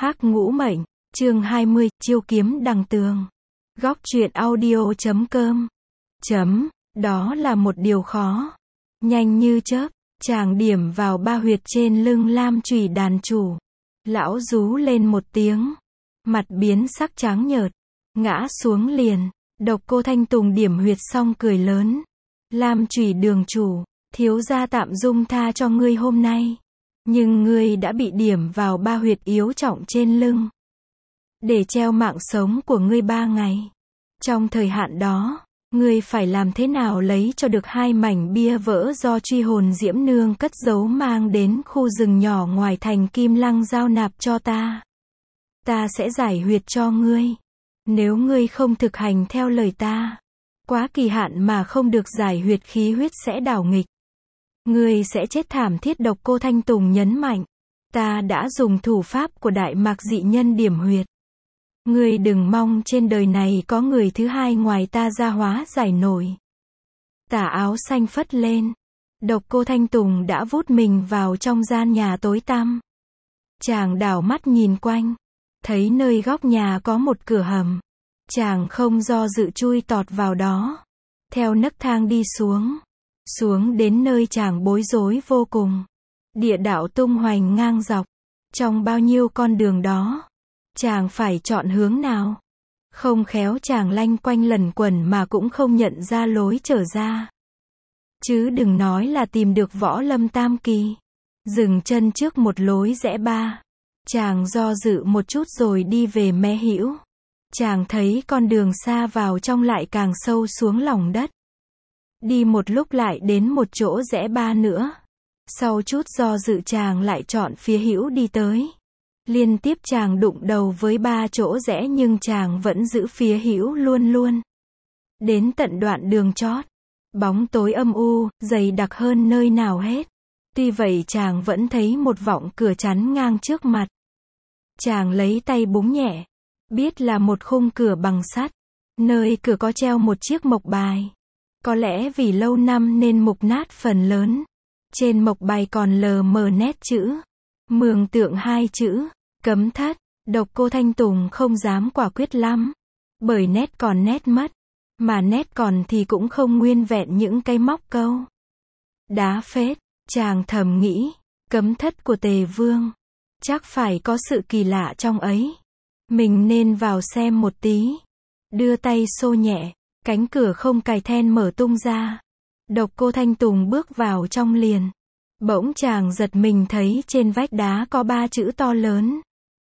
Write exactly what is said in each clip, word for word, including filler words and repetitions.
Hắc Ngũ Mệnh, chương hai mươi, chiêu kiếm đằng tường. Góc truyện audio chấm com. Chấm, đó là một điều khó. Nhanh như chớp, chàng điểm vào ba huyệt trên lưng lam chùy đàn chủ. Lão rú lên một tiếng, mặt biến sắc trắng nhợt, ngã xuống liền. Độc Cô Thanh Tùng điểm huyệt xong cười lớn. Lam chùy đường chủ, thiếu gia tạm dung tha cho ngươi hôm nay. Nhưng ngươi đã bị điểm vào ba huyệt yếu trọng trên lưng. Để treo mạng sống của ngươi ba ngày. Trong thời hạn đó, ngươi phải làm thế nào lấy cho được hai mảnh bia vỡ do truy hồn Diễm Nương cất giấu mang đến khu rừng nhỏ ngoài thành Kim Lăng giao nạp cho ta. Ta sẽ giải huyệt cho ngươi. Nếu ngươi không thực hành theo lời ta, quá kỳ hạn mà không được giải huyệt khí huyết sẽ đảo nghịch. Ngươi sẽ chết thảm thiết. Độc Cô Thanh Tùng nhấn mạnh. Ta đã dùng thủ pháp của Đại Mạc dị nhân điểm huyệt. Ngươi đừng mong trên đời này có người thứ hai ngoài ta ra hóa giải nổi. Tà áo xanh phất lên. Độc Cô Thanh Tùng đã vút mình vào trong gian nhà tối tăm. Chàng đảo mắt nhìn quanh. Thấy nơi góc nhà có một cửa hầm. Chàng không do dự chui tọt vào đó. Theo nấc thang đi xuống. Xuống đến nơi chàng bối rối vô cùng. Địa đạo tung hoành ngang dọc. Trong bao nhiêu con đường đó, chàng phải chọn hướng nào? Không khéo chàng lanh quanh lẩn quẩn mà cũng không nhận ra lối trở ra. Chứ đừng nói là tìm được Võ Lâm Tam Kỳ. Dừng chân trước một lối rẽ ba. Chàng do dự một chút rồi đi về mé hữu. Chàng thấy con đường xa vào trong lại càng sâu xuống lòng đất. Đi một lúc lại đến một chỗ rẽ ba nữa. Sau chút do dự chàng lại chọn phía hữu đi tới. Liên tiếp chàng đụng đầu với ba chỗ rẽ nhưng chàng vẫn giữ phía hữu luôn luôn. Đến tận đoạn đường chót, bóng tối âm u, dày đặc hơn nơi nào hết. Tuy vậy chàng vẫn thấy một vọng cửa chắn ngang trước mặt. Chàng lấy tay búng nhẹ, biết là một khung cửa bằng sắt. Nơi cửa có treo một chiếc mộc bài. Có lẽ vì lâu năm nên mục nát phần lớn. Trên mộc bài còn lờ mờ nét chữ. Mường tượng hai chữ, cấm thất. Độc Cô Thanh Tùng không dám quả quyết lắm. Bởi nét còn nét mất. Mà nét còn thì cũng không nguyên vẹn những cái móc câu. Đá phết, chàng thầm nghĩ. Cấm thất của Tề Vương. Chắc phải có sự kỳ lạ trong ấy. Mình nên vào xem một tí. Đưa tay xô nhẹ. Cánh cửa không cài then mở tung ra. Độc Cô Thanh Tùng bước vào trong liền. Bỗng chàng giật mình thấy trên vách đá có ba chữ to lớn.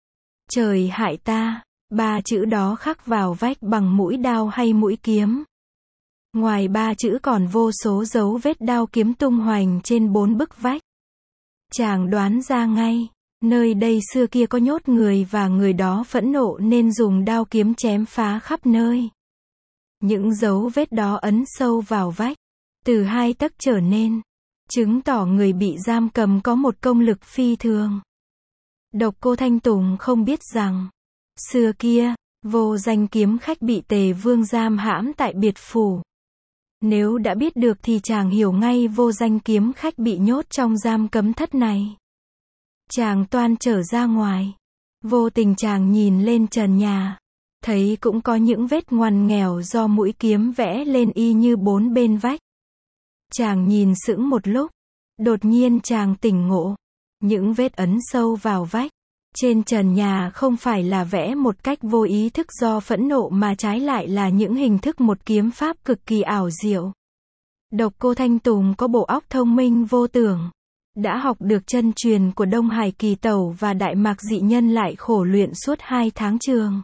Trời hại ta. Ba chữ đó khắc vào vách bằng mũi đao hay mũi kiếm. Ngoài ba chữ còn vô số dấu vết đao kiếm tung hoành trên bốn bức vách. Chàng đoán ra ngay. Nơi đây xưa kia có nhốt người và người đó phẫn nộ nên dùng đao kiếm chém phá khắp nơi. Những dấu vết đó ấn sâu vào vách. Từ hai tấc trở nên. Chứng tỏ người bị giam cầm có một công lực phi thường. Độc Cô Thanh Tùng không biết rằng. Xưa kia, vô danh kiếm khách bị Tề Vương giam hãm tại biệt phủ. Nếu đã biết được thì chàng hiểu ngay vô danh kiếm khách bị nhốt trong giam cấm thất này. Chàng toan trở ra ngoài. Vô tình chàng nhìn lên trần nhà. Thấy cũng có những vết ngoằn nghèo do mũi kiếm vẽ lên y như bốn bên vách. Chàng nhìn sững một lúc. Đột nhiên chàng tỉnh ngộ. Những vết ấn sâu vào vách. Trên trần nhà không phải là vẽ một cách vô ý thức do phẫn nộ mà trái lại là những hình thức một kiếm pháp cực kỳ ảo diệu. Độc Cô Thanh Tùng có bộ óc thông minh vô tưởng. Đã học được chân truyền của Đông Hải Kỳ Tẩu và Đại Mạc dị nhân lại khổ luyện suốt hai tháng trường.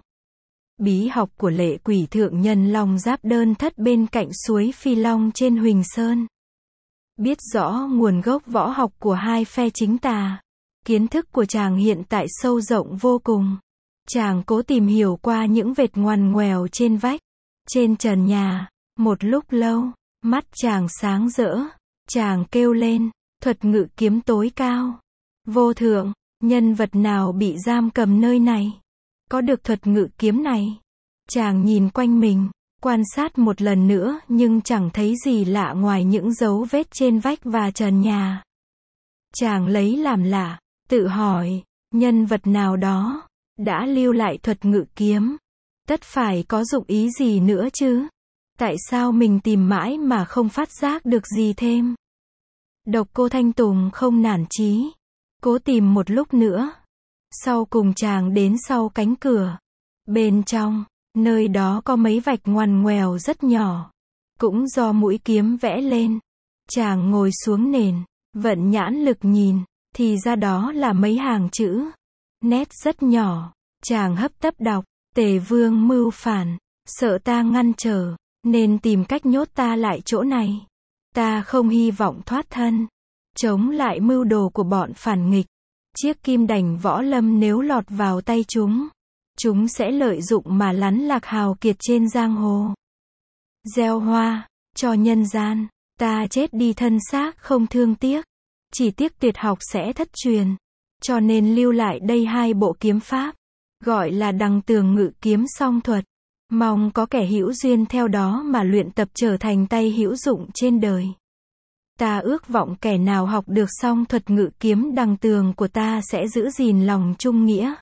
Bí học của Lệ Quỷ Thượng Nhân Long Giáp đơn thất bên cạnh suối Phi Long trên Huỳnh Sơn. Biết rõ nguồn gốc võ học của hai phe chính tà. Kiến thức của chàng hiện tại sâu rộng vô cùng. Chàng cố tìm hiểu qua những vệt ngoằn ngoèo trên vách. Trên trần nhà. Một lúc lâu, mắt chàng sáng rỡ. Chàng kêu lên, thuật ngự kiếm tối cao. Vô thượng, nhân vật nào bị giam cầm nơi này? Có được thuật ngự kiếm này? Chàng nhìn quanh mình, quan sát một lần nữa nhưng chẳng thấy gì lạ ngoài những dấu vết trên vách và trần nhà. Chàng lấy làm lạ, tự hỏi, nhân vật nào đó, đã lưu lại thuật ngự kiếm, tất phải có dụng ý gì nữa chứ? Tại sao mình tìm mãi mà không phát giác được gì thêm? Độc Cô Thanh Tùng không nản chí, cố tìm một lúc nữa. Sau cùng chàng đến sau cánh cửa. Bên trong, nơi đó có mấy vạch ngoằn ngoèo rất nhỏ. Cũng do mũi kiếm vẽ lên. Chàng ngồi xuống nền, vận nhãn lực nhìn, thì ra đó là mấy hàng chữ. Nét rất nhỏ, chàng hấp tấp đọc, Tề Vương mưu phản, sợ ta ngăn trở, nên tìm cách nhốt ta lại chỗ này. Ta không hy vọng thoát thân, chống lại mưu đồ của bọn phản nghịch. Chiếc kim đành võ lâm nếu lọt vào tay chúng, chúng sẽ lợi dụng mà lắn lạc hào kiệt trên giang hồ. Gieo hoa, cho nhân gian, ta chết đi thân xác không thương tiếc, chỉ tiếc tuyệt học sẽ thất truyền, cho nên lưu lại đây hai bộ kiếm pháp, gọi là Đằng Tường Ngự Kiếm Song Thuật, mong có kẻ hữu duyên theo đó mà luyện tập trở thành tay hữu dụng trên đời. Ta ước vọng kẻ nào học được song thuật ngự kiếm đằng tường của ta sẽ giữ gìn lòng trung nghĩa.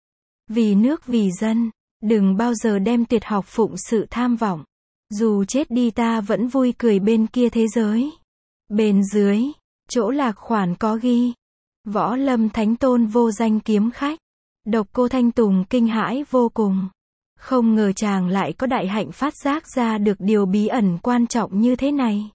Vì nước vì dân, đừng bao giờ đem tuyệt học phụng sự tham vọng. Dù chết đi ta vẫn vui cười bên kia thế giới. Bên dưới, chỗ lạc khoản có ghi. Võ Lâm Thánh Tôn vô danh kiếm khách. Độc Cô Thanh Tùng kinh hãi vô cùng. Không ngờ chàng lại có đại hạnh phát giác ra được điều bí ẩn quan trọng như thế này.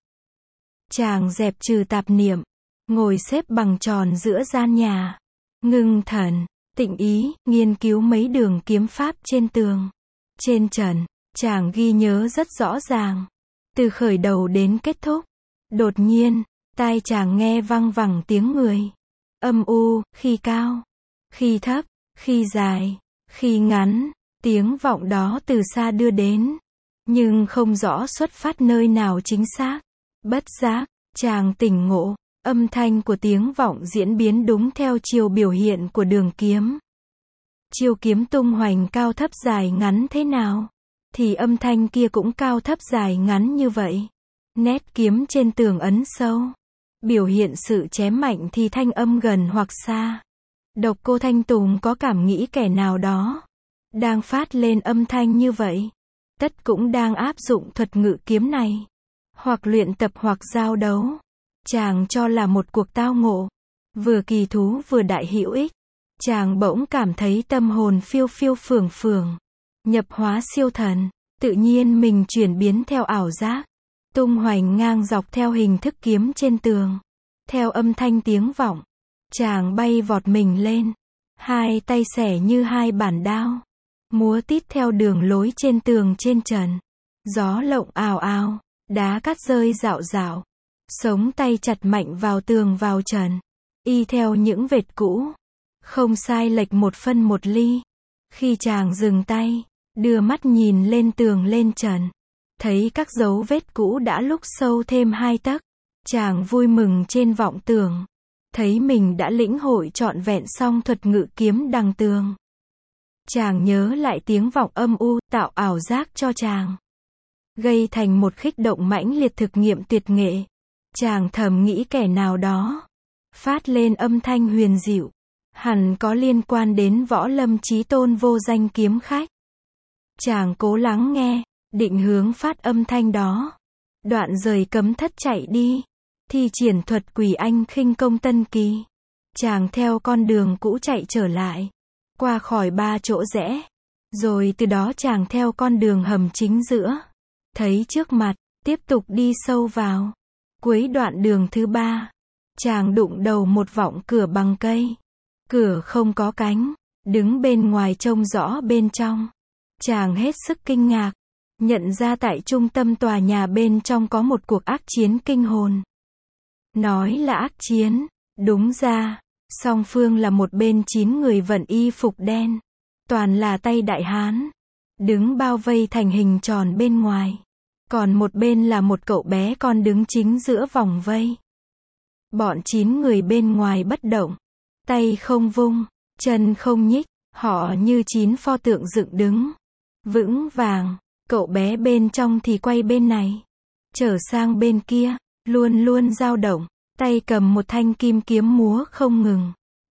Chàng dẹp trừ tạp niệm, ngồi xếp bằng tròn giữa gian nhà, ngưng thần, tịnh ý, nghiên cứu mấy đường kiếm pháp trên tường. Trên trần, chàng ghi nhớ rất rõ ràng, từ khởi đầu đến kết thúc. Đột nhiên, tai chàng nghe văng vẳng tiếng người, âm u, khi cao, khi thấp, khi dài, khi ngắn, tiếng vọng đó từ xa đưa đến, nhưng không rõ xuất phát nơi nào chính xác. Bất giác, chàng tỉnh ngộ, âm thanh của tiếng vọng diễn biến đúng theo chiều biểu hiện của đường kiếm. Chiều kiếm tung hoành cao thấp dài ngắn thế nào, thì âm thanh kia cũng cao thấp dài ngắn như vậy. Nét kiếm trên tường ấn sâu, biểu hiện sự chém mạnh thì thanh âm gần hoặc xa. Độc Cô Thanh Tùng có cảm nghĩ kẻ nào đó đang phát lên âm thanh như vậy, tất cũng đang áp dụng thuật ngự kiếm này, hoặc luyện tập hoặc giao đấu. Chàng cho là một cuộc tao ngộ, vừa kỳ thú vừa đại hữu ích. Chàng bỗng cảm thấy tâm hồn phiêu phiêu phường phường, nhập hóa siêu thần, tự nhiên mình chuyển biến theo ảo giác, tung hoành ngang dọc theo hình thức kiếm trên tường. Theo âm thanh tiếng vọng, chàng bay vọt mình lên, hai tay xẻ như hai bản đao, múa tít theo đường lối trên tường trên trần. Gió lộng ào ào, đá cát rơi rạo rạo, sống tay chặt mạnh vào tường vào trần, y theo những vệt cũ, không sai lệch một phân một ly. Khi chàng dừng tay, đưa mắt nhìn lên tường lên trần, thấy các dấu vết cũ đã lúc sâu thêm hai tấc. Chàng vui mừng trên vọng tưởng, thấy mình đã lĩnh hội trọn vẹn song thuật ngự kiếm đằng tường. Chàng nhớ lại tiếng vọng âm u, tạo ảo giác cho chàng, gây thành một khích động mãnh liệt thực nghiệm tuyệt nghệ. Chàng thầm nghĩ kẻ nào đó phát lên âm thanh huyền dịu, hẳn có liên quan đến Võ Lâm Chí Tôn vô danh kiếm khách. Chàng cố lắng nghe, định hướng phát âm thanh đó, đoạn rời cấm thất chạy đi, thi triển thuật Quỷ Anh khinh công tân kỳ. Chàng theo con đường cũ chạy trở lại, qua khỏi ba chỗ rẽ, rồi từ đó chàng theo con đường hầm chính giữa, thấy trước mặt, tiếp tục đi sâu vào. Cuối đoạn đường thứ ba, chàng đụng đầu một vọng cửa bằng cây. Cửa không có cánh, đứng bên ngoài trông rõ bên trong. Chàng hết sức kinh ngạc, nhận ra tại trung tâm tòa nhà bên trong có một cuộc ác chiến kinh hồn. Nói là ác chiến, đúng ra, song phương là một bên chín người vận y phục đen, toàn là tay đại hán, đứng bao vây thành hình tròn bên ngoài. Còn một bên là một cậu bé con đứng chính giữa vòng vây. Bọn chín người bên ngoài bất động, tay không vung, chân không nhích, họ như chín pho tượng dựng đứng, vững vàng. Cậu bé bên trong thì quay bên này, trở sang bên kia, luôn luôn dao động, tay cầm một thanh kim kiếm múa không ngừng.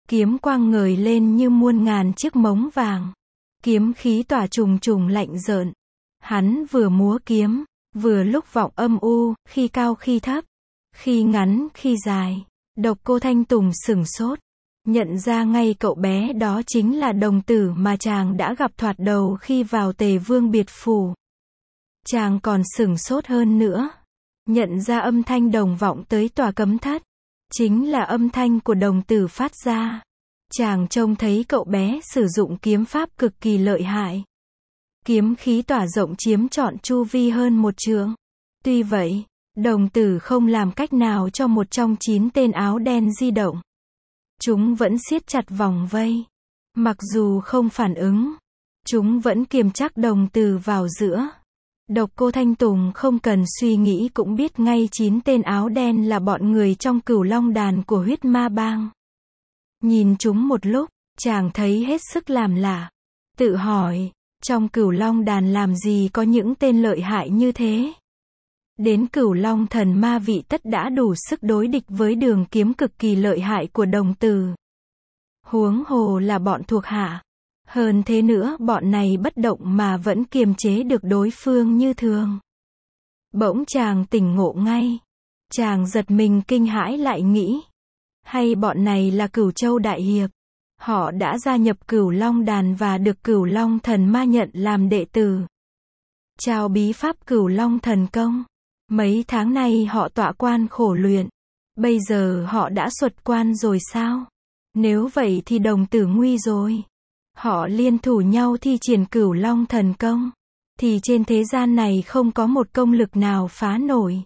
Kiếm quang ngời lên như muôn ngàn chiếc mống vàng. Kiếm khí tỏa trùng trùng lạnh rợn. Hắn vừa múa kiếm, vừa lúc vọng âm u, khi cao khi thấp, khi ngắn khi dài. Độc Cô Thanh Tùng sửng sốt, nhận ra ngay cậu bé đó chính là đồng tử mà chàng đã gặp thoạt đầu khi vào Tề Vương biệt phủ. Chàng còn sửng sốt hơn nữa, nhận ra âm thanh đồng vọng tới tòa cấm thất, chính là âm thanh của đồng tử phát ra. Chàng trông thấy cậu bé sử dụng kiếm pháp cực kỳ lợi hại. Kiếm khí tỏa rộng chiếm trọn chu vi hơn một trượng. Tuy vậy, đồng tử không làm cách nào cho một trong chín tên áo đen di động. Chúng vẫn siết chặt vòng vây. Mặc dù không phản ứng, chúng vẫn kiềm chắc đồng tử vào giữa. Độc Cô Thanh Tùng không cần suy nghĩ cũng biết ngay chín tên áo đen là bọn người trong Cửu Long đàn của Huyết Ma Bang. Nhìn chúng một lúc, chàng thấy hết sức làm lạ. Tự hỏi, trong Cửu Long đàn làm gì có những tên lợi hại như thế? Đến Cửu Long thần ma vị tất đã đủ sức đối địch với đường kiếm cực kỳ lợi hại của đồng tử. Huống hồ là bọn thuộc hạ. Hơn thế nữa bọn này bất động mà vẫn kiềm chế được đối phương như thường. Bỗng chàng tỉnh ngộ ngay. Chàng giật mình kinh hãi lại nghĩ. Hay bọn này là Cửu Châu Đại Hiệp? Họ đã gia nhập Cửu Long đàn và được Cửu Long thần ma nhận làm đệ tử. Trao bí pháp Cửu Long thần công. Mấy tháng nay họ tọa quan khổ luyện. Bây giờ họ đã xuất quan rồi sao? Nếu vậy thì đồng tử nguy rồi. Họ liên thủ nhau thi triển Cửu Long thần công. Thì trên thế gian này không có một công lực nào phá nổi.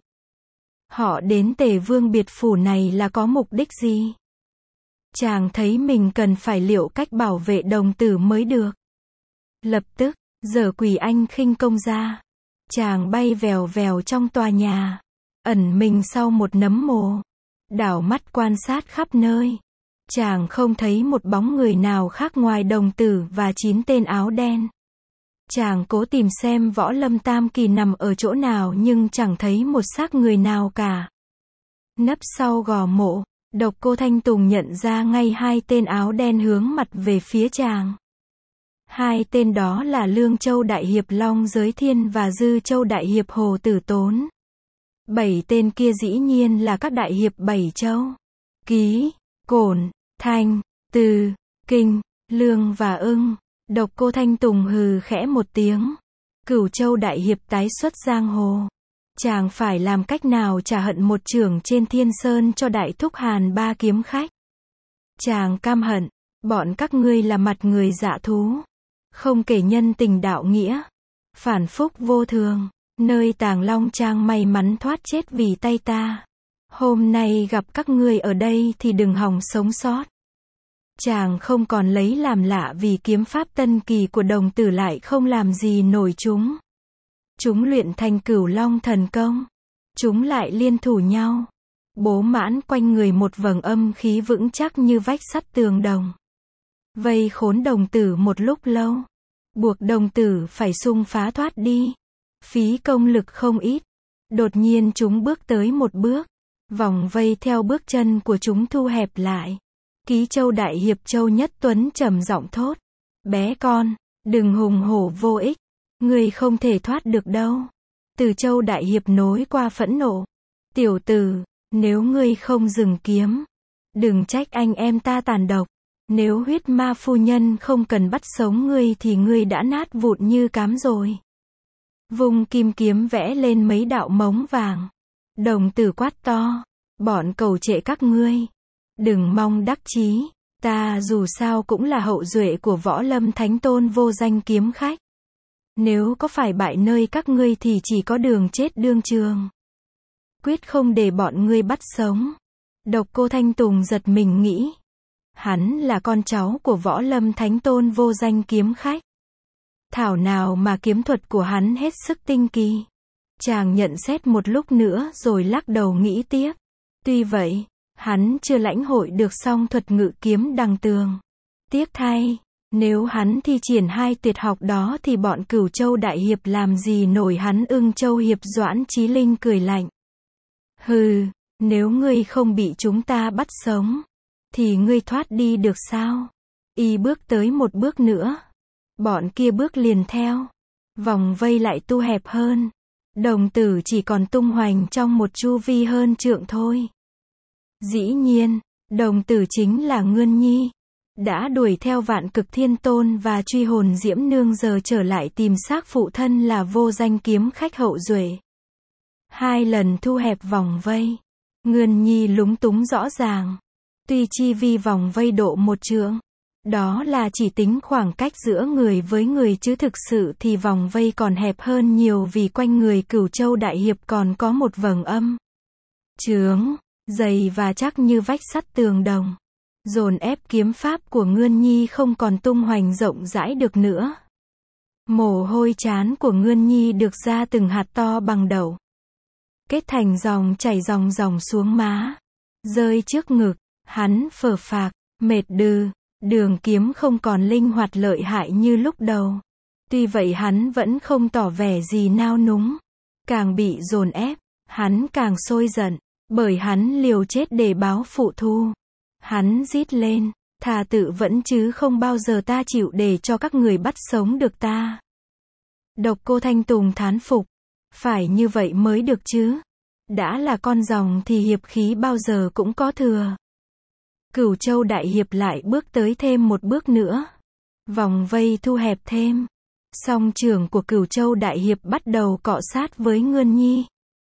Họ đến Tề Vương biệt phủ này là có mục đích gì? Chàng thấy mình cần phải liệu cách bảo vệ đồng tử mới được. Lập tức, giở Quỷ Anh khinh công ra. Chàng bay vèo vèo trong tòa nhà, ẩn mình sau một nấm mồ, đảo mắt quan sát khắp nơi. Chàng không thấy một bóng người nào khác ngoài đồng tử và chín tên áo đen. Chàng cố tìm xem Võ Lâm Tam Kỳ nằm ở chỗ nào nhưng chẳng thấy một xác người nào cả. Nấp sau gò mộ, Độc Cô Thanh Tùng nhận ra ngay hai tên áo đen hướng mặt về phía chàng. Hai tên đó là Lương Châu Đại Hiệp Long Giới Thiên và Dư Châu Đại Hiệp Hồ Tử Tốn. Bảy tên kia dĩ nhiên là các đại hiệp bảy châu. Ký, Cổn, Thanh, Từ, Kinh, Lương và Ưng. Độc Cô Thanh Tùng hừ khẽ một tiếng. Cửu Châu Đại Hiệp tái xuất giang hồ. Chàng phải làm cách nào trả hận một chưởng trên Thiên Sơn cho Đại Thúc Hàn ba kiếm khách. Chàng cam hận, bọn các ngươi là mặt người dạ thú. Không kể nhân tình đạo nghĩa. Phản phúc vô thường. Nơi Tàng Long Trang may mắn thoát chết vì tay ta. Hôm nay gặp các ngươi ở đây thì đừng hòng sống sót. Chàng không còn lấy làm lạ vì kiếm pháp tân kỳ của đồng tử lại không làm gì nổi chúng. Chúng luyện thành Cửu Long thần công. Chúng lại liên thủ nhau. Bố mãn quanh người một vầng âm khí vững chắc như vách sắt tường đồng. Vây khốn đồng tử một lúc lâu. Buộc đồng tử phải xung phá thoát đi. Phí công lực không ít. Đột nhiên chúng bước tới một bước. Vòng vây theo bước chân của chúng thu hẹp lại. Ký Châu Đại Hiệp Châu Nhất Tuấn trầm giọng thốt. Bé con, đừng hùng hổ vô ích. Ngươi không thể thoát được đâu. Từ Châu Đại Hiệp nối qua phẫn nộ. Tiểu tử, nếu ngươi không dừng kiếm, đừng trách anh em ta tàn độc. Nếu Huyết Ma phu nhân không cần bắt sống ngươi thì ngươi đã nát vụn như cám rồi. Vùng kim kiếm vẽ lên mấy đạo mống vàng. Đồng tử quát to. Bọn cầu trệ các ngươi. Đừng mong đắc chí. Ta dù sao cũng là hậu duệ của Võ Lâm Thánh Tôn vô danh kiếm khách. Nếu có phải bại nơi các ngươi thì chỉ có đường chết đương trường. Quyết không để bọn ngươi bắt sống. Độc Cô Thanh Tùng giật mình nghĩ. Hắn là con cháu của Võ Lâm Thánh Tôn vô danh kiếm khách. Thảo nào mà kiếm thuật của hắn hết sức tinh kỳ. Chàng nhận xét một lúc nữa rồi lắc đầu nghĩ tiếp. Tuy vậy, hắn chưa lãnh hội được song thuật ngự kiếm đằng tường. Tiếc thay, nếu hắn thi triển hai tuyệt học đó thì bọn Cửu Châu Đại Hiệp làm gì nổi hắn. Ưng Châu Hiệp Doãn Chí Linh cười lạnh. Hừ, nếu ngươi không bị chúng ta bắt sống, thì ngươi thoát đi được sao? Y bước tới một bước nữa. Bọn kia bước liền theo. Vòng vây lại tu hẹp hơn. Đồng tử chỉ còn tung hoành trong một chu vi hơn trượng thôi. Dĩ nhiên, đồng tử chính là Ngươn Nhi. Đã đuổi theo Vạn Cực Thiên Tôn và truy hồn Diễm Nương, giờ trở lại tìm xác phụ thân là Vô Danh kiếm khách hậu duệ. Hai lần thu hẹp vòng vây. Ngươn Nhi lúng túng rõ ràng. Tuy chi vi vòng vây độ một trượng. Đó là chỉ tính khoảng cách giữa người với người, chứ thực sự thì vòng vây còn hẹp hơn nhiều, vì quanh người Cửu Châu Đại Hiệp còn có một vầng âm chướng, dày và chắc như vách sắt tường đồng. Dồn ép kiếm pháp của Ngươn Nhi không còn tung hoành rộng rãi được nữa. Mồ hôi trán của Ngươn Nhi được ra từng hạt to bằng đậu. Kết thành dòng chảy dòng dòng xuống má. Rơi trước ngực, hắn phờ phạc, mệt đừ. Đường kiếm không còn linh hoạt lợi hại như lúc đầu. Tuy vậy hắn vẫn không tỏ vẻ gì nao núng. Càng bị dồn ép, hắn càng sôi giận. Bởi hắn liều chết để báo phụ thu. Hắn rít lên, thà tự vẫn chứ không bao giờ ta chịu để cho các người bắt sống được ta. Độc Cô Thanh Tùng thán phục. Phải như vậy mới được chứ. Đã là con rồng thì hiệp khí bao giờ cũng có thừa. Cửu Châu Đại Hiệp lại bước tới thêm một bước nữa. Vòng vây thu hẹp thêm. Song trưởng của Cửu Châu Đại Hiệp bắt đầu cọ sát với Ngươn Nhi.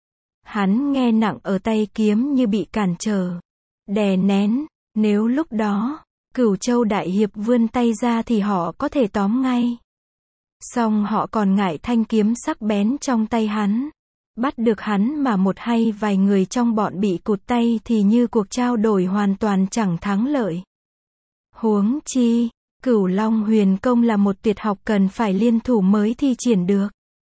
Hắn nghe nặng ở tay kiếm như bị cản trở. Đè nén. Nếu lúc đó, Cửu Châu Đại Hiệp vươn tay ra thì họ có thể tóm ngay. Song họ còn ngại thanh kiếm sắc bén trong tay hắn. Bắt được hắn mà một hay vài người trong bọn bị cụt tay thì như cuộc trao đổi hoàn toàn chẳng thắng lợi. Huống chi, Cửu Long Huyền Công là một tuyệt học cần phải liên thủ mới thi triển được.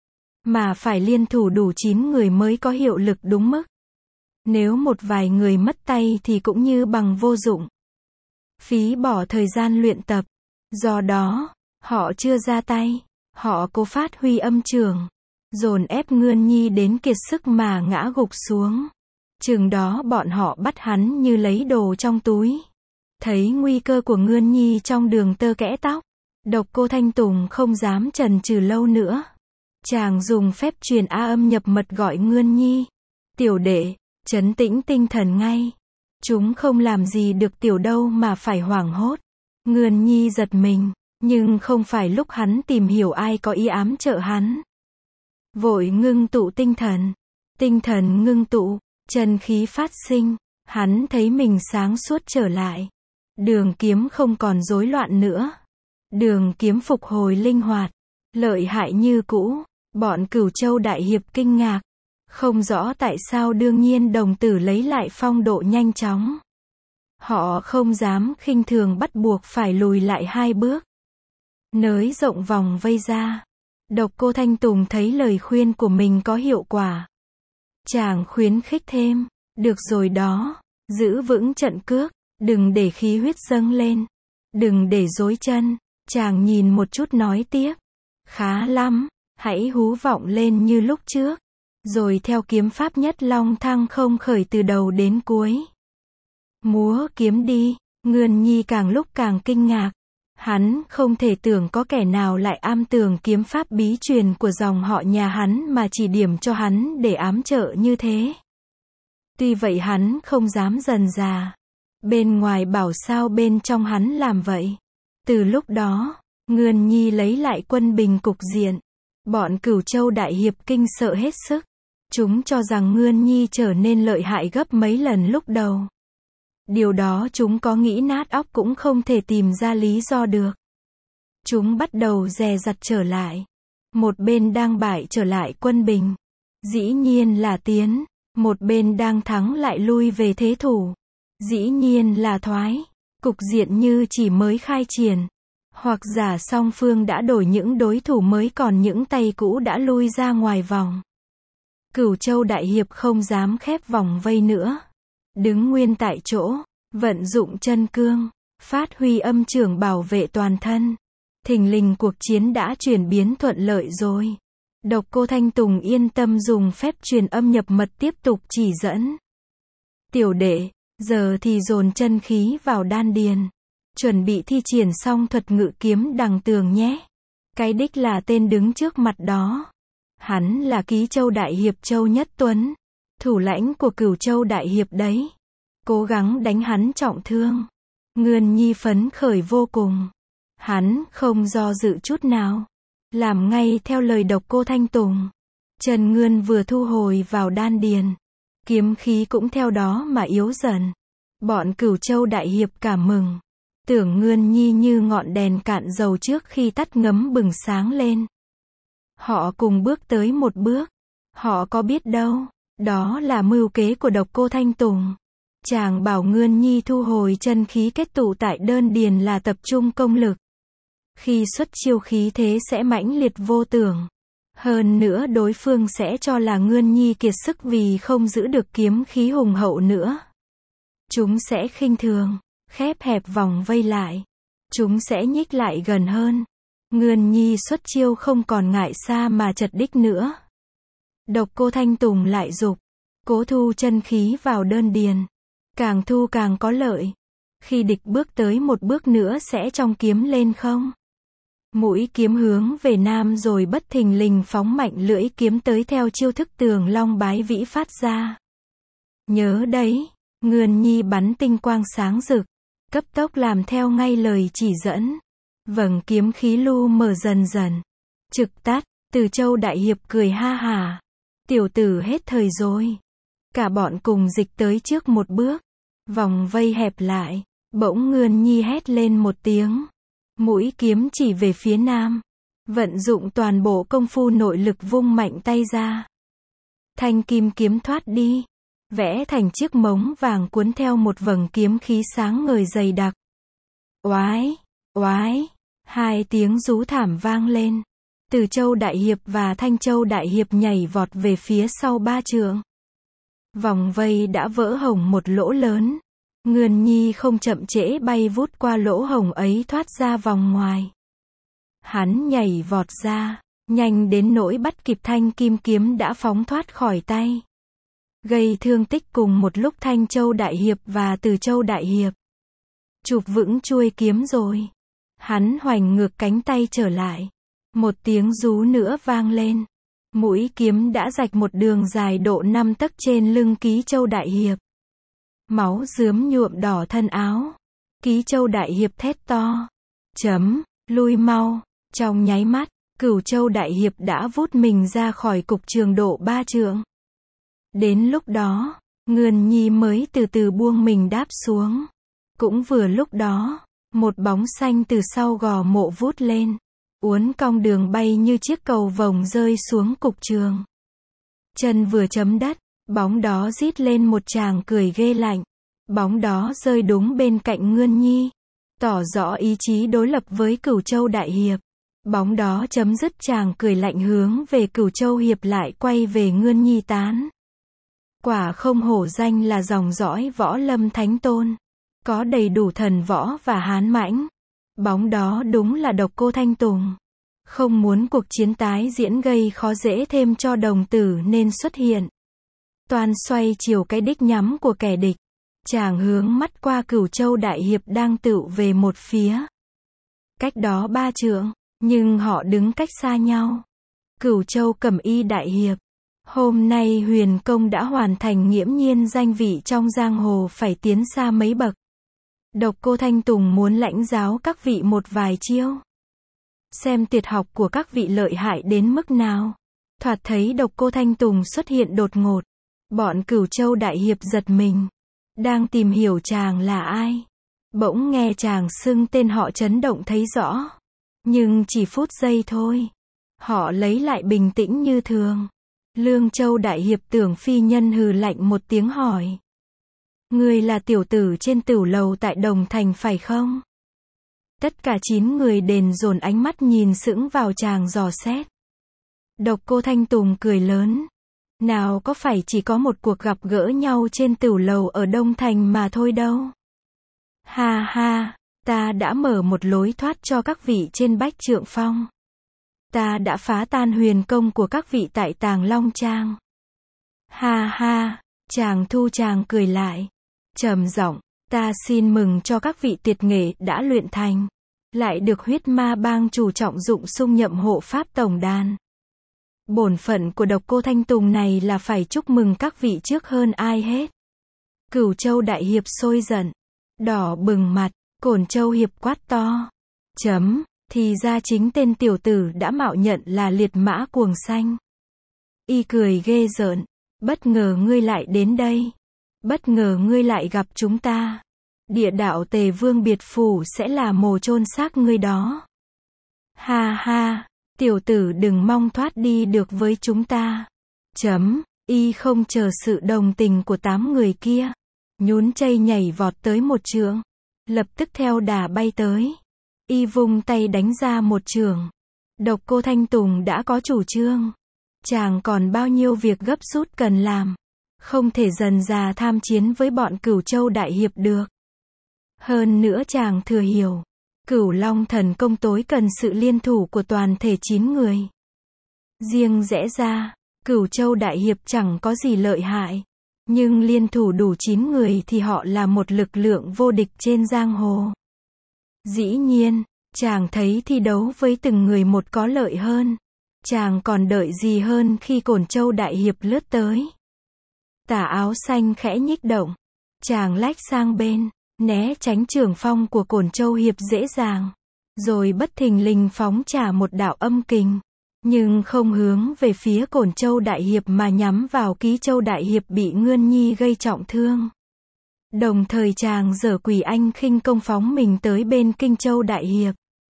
Mà phải liên thủ đủ chín người mới có hiệu lực đúng mức. Nếu một vài người mất tay thì cũng như bằng vô dụng. Phí bỏ thời gian luyện tập. Do đó, họ chưa ra tay. Họ cố phát huy âm trường. Dồn ép Ngươn Nhi đến kiệt sức mà ngã gục xuống. Chừng đó bọn họ bắt hắn như lấy đồ trong túi. Thấy nguy cơ của Ngươn Nhi trong đường tơ kẽ tóc. Độc Cô Thanh Tùng không dám chần chừ lâu nữa. Chàng dùng phép truyền A âm nhập mật gọi Ngươn Nhi. Tiểu đệ, trấn tĩnh tinh thần ngay. Chúng không làm gì được tiểu đâu mà phải hoảng hốt. Ngươn Nhi giật mình. Nhưng không phải lúc hắn tìm hiểu ai có ý ám trợ hắn. Vội ngưng tụ tinh thần. Tinh thần ngưng tụ, chân khí phát sinh, hắn thấy mình sáng suốt trở lại. Đường kiếm không còn rối loạn nữa. Đường kiếm phục hồi linh hoạt, lợi hại như cũ. Bọn Cửu Châu Đại Hiệp kinh ngạc. Không rõ tại sao đương nhiên đồng tử lấy lại phong độ nhanh chóng. Họ không dám khinh thường, bắt buộc phải lùi lại hai bước. Nới rộng vòng vây ra. Độc Cô Thanh Tùng thấy lời khuyên của mình có hiệu quả. Chàng khuyến khích thêm. Được rồi đó. Giữ vững trận cước. Đừng để khí huyết dâng lên. Đừng để rối chân. Chàng nhìn một chút nói tiếp. Khá lắm. Hãy hú vọng lên như lúc trước. Rồi theo kiếm pháp nhất long thăng không khởi từ đầu đến cuối. Múa kiếm đi. Ngươn Nhi càng lúc càng kinh ngạc. Hắn không thể tưởng có kẻ nào lại am tường kiếm pháp bí truyền của dòng họ nhà hắn mà chỉ điểm cho hắn để ám trợ như thế. Tuy vậy hắn không dám dần dà. Bên ngoài bảo sao bên trong hắn làm vậy. Từ lúc đó, Ngươn Nhi lấy lại quân bình cục diện. Bọn Cửu Châu Đại Hiệp kinh sợ hết sức. Chúng cho rằng Ngươn Nhi trở nên lợi hại gấp mấy lần lúc đầu. Điều đó chúng có nghĩ nát óc cũng không thể tìm ra lý do được. Chúng bắt đầu dè dặt trở lại. Một bên đang bại trở lại quân bình. Dĩ nhiên là tiến. Một bên đang thắng lại lui về thế thủ. Dĩ nhiên là thoái. Cục diện như chỉ mới khai triển. Hoặc giả song phương đã đổi những đối thủ mới, còn những tay cũ đã lui ra ngoài vòng. Cửu Châu Đại Hiệp không dám khép vòng vây nữa. Đứng nguyên tại chỗ, vận dụng chân cương, phát huy âm trường bảo vệ toàn thân. Thình lình cuộc chiến đã chuyển biến thuận lợi rồi. Độc Cô Thanh Tùng yên tâm dùng phép truyền âm nhập mật tiếp tục chỉ dẫn. Tiểu đệ, Giờ thì dồn chân khí vào đan điền. Chuẩn bị thi triển xong thuật ngự kiếm đằng tường nhé. Cái đích là tên đứng trước mặt đó. Hắn là Ký Châu Đại Hiệp Châu Nhất Tuấn. Thủ lãnh của Cửu Châu Đại Hiệp đấy. Cố gắng đánh hắn trọng thương. Ngươn Nhi phấn khởi vô cùng. Hắn không do dự chút nào. Làm ngay theo lời Độc Cô Thanh Tùng. Trần Ngươn vừa thu hồi vào đan điền. Kiếm khí cũng theo đó mà yếu dần. Bọn Cửu Châu Đại Hiệp cảm mừng. Tưởng Ngươn Nhi như ngọn đèn cạn dầu trước khi tắt ngấm bừng sáng lên. Họ cùng bước tới một bước. Họ có biết đâu, đó là mưu kế của Độc Cô Thanh Tùng. Chàng bảo Ngươn Nhi thu hồi chân khí kết tụ tại đơn điền là tập trung công lực. Khi xuất chiêu khí thế sẽ mãnh liệt vô tưởng. Hơn nữa đối phương sẽ cho là Ngươn Nhi kiệt sức vì không giữ được kiếm khí hùng hậu nữa. Chúng sẽ khinh thường, khép hẹp vòng vây lại. Chúng sẽ nhích lại gần hơn. Ngươn Nhi xuất chiêu không còn ngại xa mà chật đích nữa. Độc Cô Thanh Tùng lại dục, cố thu chân khí vào đơn điền. Càng thu càng có lợi. Khi địch bước tới một bước nữa sẽ trong kiếm lên không. Mũi kiếm hướng về nam rồi bất thình lình phóng mạnh lưỡi kiếm tới theo chiêu thức Tường Long Bái Vĩ phát ra. Nhớ đấy, Ngươn Nhi bắn tinh quang sáng rực, cấp tốc làm theo ngay lời chỉ dẫn. Vầng kiếm khí lu mờ dần dần, trực tắt. Từ Châu Đại Hiệp cười ha hả. Tiểu tử hết thời rồi. Cả bọn cùng dịch tới trước một bước. Vòng vây hẹp lại. Bỗng Ngươn Nhi hét lên một tiếng. Mũi kiếm chỉ về phía nam. Vận dụng toàn bộ công phu nội lực vung mạnh tay ra. Thanh kim kiếm thoát đi. Vẽ thành chiếc mống vàng cuốn theo một vầng kiếm khí sáng ngời dày đặc. Oái, oái. Hai tiếng rú thảm vang lên. Từ Châu Đại Hiệp và Thanh Châu Đại Hiệp nhảy vọt về phía sau ba trượng. Vòng vây đã vỡ hổng một lỗ lớn. Ngươn Nhi không chậm trễ bay vút qua lỗ hổng ấy thoát ra vòng ngoài. Hắn nhảy vọt ra, nhanh đến nỗi bắt kịp thanh kim kiếm đã phóng thoát khỏi tay. Gây thương tích cùng một lúc Thanh Châu Đại Hiệp và Từ Châu Đại Hiệp. Chụp vững chuôi kiếm rồi. Hắn hoành ngược cánh tay trở lại. Một tiếng rú nữa vang lên. Mũi kiếm đã rạch một đường dài độ năm tấc trên lưng Ký Châu Đại Hiệp. Máu rướm nhuộm đỏ thân áo. Ký Châu Đại Hiệp thét to. Chấm, lui mau. Trong nháy mắt, Cửu Châu Đại Hiệp đã vút mình ra khỏi cục trường độ ba trượng. Đến lúc đó, Ngươn Nhi mới từ từ buông mình đáp xuống. Cũng vừa lúc đó, một bóng xanh từ sau gò mộ vút lên. Uốn cong đường bay như chiếc cầu vồng rơi xuống cục trường. Chân vừa chấm đất, bóng đó rít lên một tràng cười ghê lạnh. Bóng đó rơi đúng bên cạnh Ngươn Nhi. Tỏ rõ ý chí đối lập với Cửu Châu Đại Hiệp. Bóng đó chấm dứt tràng cười lạnh hướng về Cửu Châu Hiệp lại quay về Ngươn Nhi tán. Quả không hổ danh là dòng dõi võ lâm thánh tôn. Có đầy đủ thần võ và hán mãnh. Bóng đó đúng là Độc Cô Thanh Tùng. Không muốn cuộc chiến tái diễn gây khó dễ thêm cho đồng tử nên xuất hiện. Toàn xoay chiều cái đích nhắm của kẻ địch. Chàng hướng mắt qua Cửu Châu Đại Hiệp đang tựu về một phía. Cách đó ba trượng, nhưng họ đứng cách xa nhau. Cửu Châu Cẩm Y Đại Hiệp. Hôm nay huyền công đã hoàn thành nghiễm nhiên danh vị trong giang hồ phải tiến xa mấy bậc. Độc Cô Thanh Tùng muốn lãnh giáo các vị một vài chiêu. Xem tuyệt học của các vị lợi hại đến mức nào. Thoạt thấy Độc Cô Thanh Tùng xuất hiện đột ngột. Bọn Cửu Châu Đại Hiệp giật mình. Đang tìm hiểu chàng là ai. Bỗng nghe chàng xưng tên họ chấn động thấy rõ. Nhưng chỉ phút giây thôi. Họ lấy lại bình tĩnh như thường. Lương Châu Đại Hiệp Tưởng Phi Nhân hừ lạnh một tiếng hỏi. Người là tiểu tử trên tửu lầu tại Đồng Thành phải không? Tất cả chín người đền dồn ánh mắt nhìn sững vào chàng dò xét. Độc Cô Thanh Tùng cười lớn. Nào có phải chỉ có một cuộc gặp gỡ nhau trên tửu lầu ở Đông Thành mà thôi đâu. Ha ha, ta đã mở một lối thoát cho các vị trên Bách Trượng Phong. Ta đã phá tan huyền công của các vị tại Tàng Long Trang. Ha ha, chàng thu chàng cười lại. trầm giọng, ta xin mừng cho các vị tuyệt nghệ đã luyện thành, lại được huyết ma bang chủ trọng dụng xung nhậm hộ pháp tổng đàn. Bổn phận của Độc Cô Thanh Tùng này là phải chúc mừng các vị trước hơn ai hết. Cửu Châu đại hiệp sôi giận, đỏ bừng mặt, Cổn Châu hiệp quát to. Chấm, thì ra chính tên tiểu tử đã mạo nhận là liệt mã cuồng xanh. Y cười ghê rợn, bất ngờ ngươi lại đến đây. Bất ngờ ngươi lại gặp chúng ta. Địa đạo Tề Vương biệt phủ sẽ là mồ chôn xác ngươi đó. Ha ha, tiểu tử đừng mong thoát đi được với chúng ta. Chấm, y không chờ sự đồng tình của tám người kia. Nhún chây nhảy vọt tới một trượng. Lập tức theo đà bay tới. Y vung tay đánh ra một chưởng. Độc Cô Thanh Tùng đã có chủ trương. Chàng còn bao nhiêu việc gấp rút cần làm. Không thể dần dà tham chiến với bọn Cửu Châu đại hiệp được. Hơn nữa chàng thừa hiểu. Cửu Long thần công tối cần sự liên thủ của toàn thể chín người. Riêng rẽ ra, Cửu Châu đại hiệp chẳng có gì lợi hại. Nhưng liên thủ đủ chín người thì họ là một lực lượng vô địch trên giang hồ. Dĩ nhiên, chàng thấy thi đấu với từng người một có lợi hơn. Chàng còn đợi gì hơn khi Cổn Châu đại hiệp lướt tới. Tà áo xanh khẽ nhích động. Chàng lách sang bên, né tránh chưởng phong của Cổn Châu hiệp dễ dàng. Rồi bất thình lình phóng trả một đạo âm kình. Nhưng không hướng về phía Cổn Châu đại hiệp mà nhắm vào Ký Châu đại hiệp bị Ngươn Nhi gây trọng thương. Đồng thời chàng giở Quỷ Anh khinh công phóng mình tới bên Kinh Châu đại hiệp.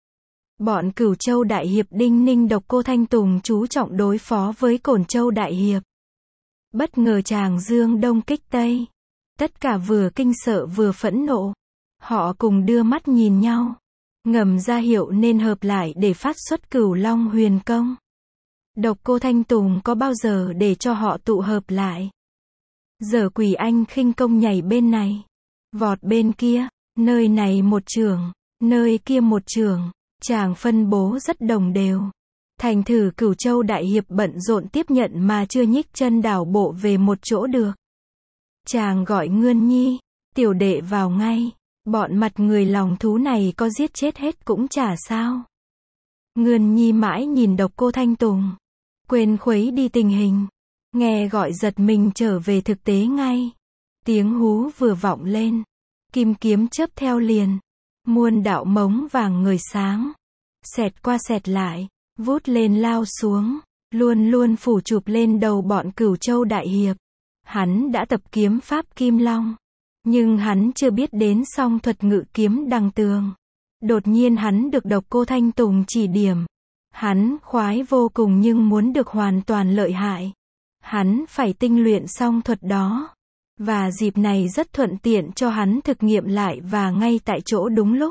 Bọn Cửu Châu đại hiệp đinh ninh Độc Cô Thanh Tùng chú trọng đối phó với Cổn Châu đại hiệp. Bất ngờ chàng dương đông kích tây. Tất cả vừa kinh sợ vừa phẫn nộ. Họ cùng đưa mắt nhìn nhau. Ngầm ra hiệu nên hợp lại để phát xuất Cửu Long huyền công. Độc Cô Thanh Tùng có bao giờ để cho họ tụ hợp lại. Giở Quỷ Anh khinh công nhảy bên này. Vọt bên kia. Nơi này một chưởng. Nơi kia một chưởng. Chàng phân bố rất đồng đều. Thành thử Cửu Châu đại hiệp bận rộn tiếp nhận mà chưa nhích chân đảo bộ về một chỗ được. Chàng gọi Ngươn Nhi. Tiểu đệ vào ngay. Bọn mặt người lòng thú này có giết chết hết cũng chả sao. Ngươn Nhi mãi nhìn Độc Cô Thanh Tùng. Quên khuấy đi tình hình. Nghe gọi giật mình trở về thực tế ngay. Tiếng hú vừa vọng lên. Kim kiếm chớp theo liền. Muôn đạo mống vàng người sáng. Xẹt qua xẹt lại. Vút lên lao xuống. Luôn luôn phủ chụp lên đầu bọn Cửu Châu đại hiệp. Hắn đã tập kiếm pháp Kim Long. Nhưng hắn chưa biết đến song thuật ngự kiếm đằng tường. Đột nhiên hắn được Độc Cô Thanh Tùng chỉ điểm. Hắn khoái vô cùng nhưng muốn được hoàn toàn lợi hại. Hắn phải tinh luyện song thuật đó. Và dịp này rất thuận tiện cho hắn thực nghiệm lại và ngay tại chỗ đúng lúc.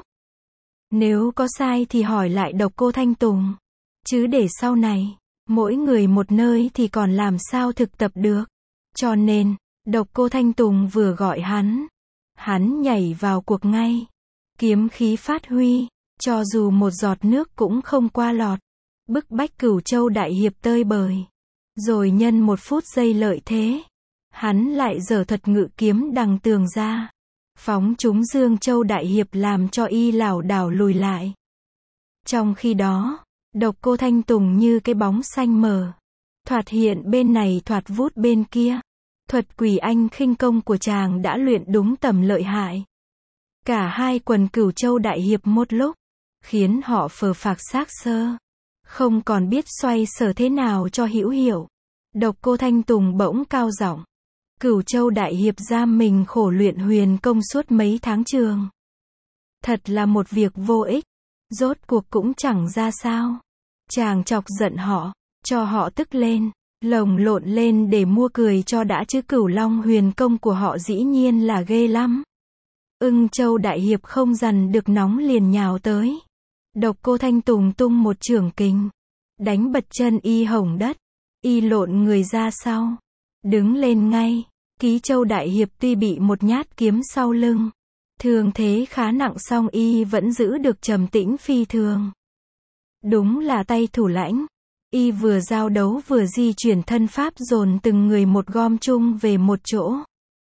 Nếu có sai thì hỏi lại Độc Cô Thanh Tùng. Chứ để sau này, mỗi người một nơi thì còn làm sao thực tập được. Cho nên, Độc Cô Thanh Tùng vừa gọi hắn. Hắn nhảy vào cuộc ngay. Kiếm khí phát huy, cho dù một giọt nước cũng không qua lọt. Bức bách Cửu Châu đại hiệp tơi bời. Rồi nhân một phút giây lợi thế. Hắn lại giở thuật ngự kiếm đằng tường ra. Phóng trúng Dương Châu đại hiệp làm cho y lảo đảo lùi lại. Trong khi đó, Độc Cô Thanh Tùng như cái bóng xanh mờ. Thoạt hiện bên này thoạt vút bên kia. Thuật Quỷ Anh khinh công của chàng đã luyện đúng tầm lợi hại. Cả hai quần Cửu Châu đại hiệp một lúc. Khiến họ phờ phạc xác sơ. Không còn biết xoay sở thế nào cho hữu hiệu. Độc Cô Thanh Tùng bỗng cao giọng. Cửu Châu đại hiệp giam mình khổ luyện huyền công suốt mấy tháng trường. Thật là một việc vô ích. Rốt cuộc cũng chẳng ra sao. Chàng chọc giận họ. Cho họ tức lên. Lồng lộn lên để mua cười cho đã chứ Cửu Long huyền công của họ dĩ nhiên là ghê lắm. Ưng Châu đại hiệp không dằn được nóng liền nhào tới. Độc Cô Thanh Tùng tung một chưởng kình. Đánh bật chân y hổng đất. Y lộn người ra sau. Đứng lên ngay. Ký Châu đại hiệp tuy bị một nhát kiếm sau lưng. Thương thế khá nặng song y vẫn giữ được trầm tĩnh phi thường. Đúng là tay thủ lãnh. Y vừa giao đấu vừa di chuyển thân pháp dồn từng người một gom chung về một chỗ.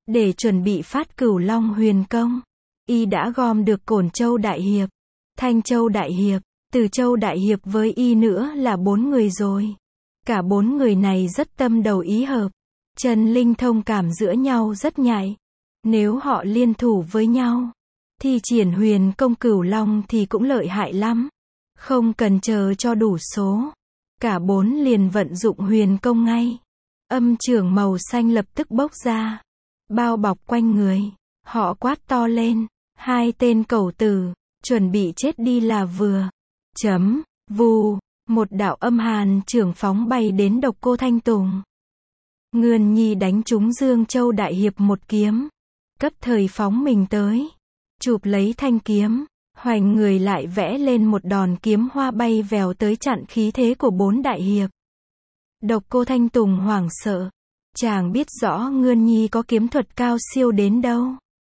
Để chuẩn bị phát Cửu Long Huyền Công, y đã gom được Cổn Châu Đại Hiệp, Thanh Châu Đại Hiệp, Từ Châu Đại Hiệp với y nữa là bốn người rồi. Cả bốn người này rất tâm đầu ý hợp, chân linh thông cảm giữa nhau rất nhạy. Nếu họ liên thủ với nhau, thi triển huyền công Cửu Long thì cũng lợi hại lắm. Không cần chờ cho đủ số, cả bốn liền vận dụng huyền công ngay. Âm chưởng màu xanh lập tức bốc ra, bao bọc quanh người. Họ quát to lên, hai tên cẩu tử, chuẩn bị chết đi là vừa. Chấm, vù, một đạo âm hàn chưởng phóng bay đến Độc Cô Thanh Tùng. Ngươn Nhi đánh trúng Dương Châu Đại Hiệp một kiếm, cấp thời phóng mình tới, chụp lấy thanh kiếm, hoành người lại vẽ lên một đòn kiếm hoa bay vèo tới chặn khí thế của bốn đại hiệp. Độc Cô Thanh Tùng hoảng sợ, chàng biết rõ Ngươn Nhi có kiếm thuật cao siêu đến đâu.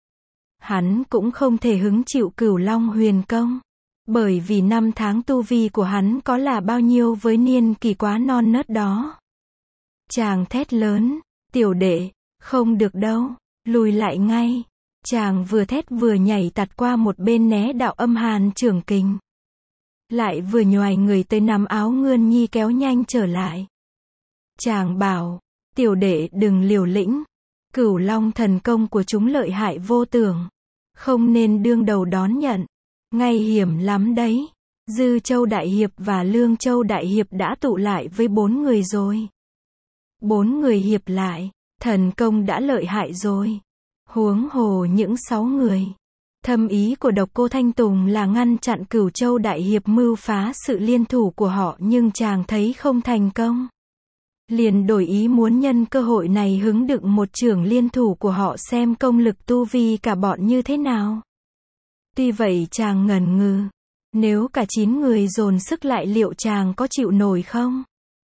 Hắn cũng không thể hứng chịu Cửu Long Huyền Công, bởi vì năm tháng tu vi của hắn có là bao nhiêu với niên kỳ quá non nớt đó. Chàng thét lớn, tiểu đệ, không được đâu, lùi lại ngay. Chàng vừa thét vừa nhảy tạt qua một bên né đạo âm hàn chưởng kình. Lại vừa nhoài người tới nắm áo Ngươn Nhi kéo nhanh trở lại. Chàng bảo, tiểu đệ đừng liều lĩnh. Cửu Long thần công của chúng lợi hại vô tưởng, không nên đương đầu đón nhận. Ngay hiểm lắm đấy. Dư Châu Đại Hiệp và Lương Châu Đại Hiệp đã tụ lại với bốn người rồi. Bốn người hiệp lại, thần công đã lợi hại rồi. Huống hồ những sáu người. Thâm ý của Độc Cô Thanh Tùng là ngăn chặn Cửu Châu Đại Hiệp mưu phá sự liên thủ của họ, nhưng chàng thấy không thành công. Liền đổi ý muốn nhân cơ hội này hứng đựng một chưởng liên thủ của họ xem công lực tu vi cả bọn như thế nào. Tuy vậy chàng ngần ngừ, nếu cả chín người dồn sức lại liệu chàng có chịu nổi không?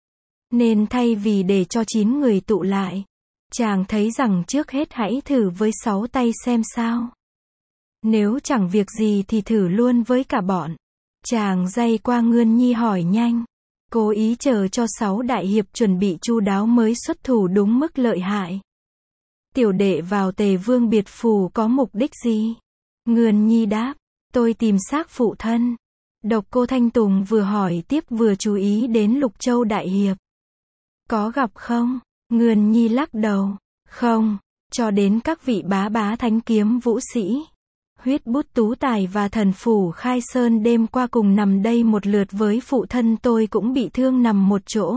Nên thay vì để cho chín người tụ lại, chàng thấy rằng trước hết hãy thử với sáu tay xem sao. Nếu chẳng việc gì thì thử luôn với cả bọn. Chàng day qua Ngươn Nhi hỏi nhanh, cố ý chờ cho sáu đại hiệp chuẩn bị chu đáo mới xuất thủ đúng mức lợi hại. Tiểu đệ vào Tề Vương biệt phủ có mục đích gì? Ngươn Nhi đáp, tôi tìm xác phụ thân. Độc Cô Thanh Tùng vừa hỏi tiếp vừa chú ý đến Lục Châu Đại Hiệp. Có gặp không? Ngươn Nhi lắc đầu, không, cho đến các vị bá bá thánh kiếm vũ sĩ, Huyết Bút Tú Tài và Thần Phủ Khai Sơn đêm qua cùng nằm đây một lượt với phụ thân tôi cũng bị thương nằm một chỗ.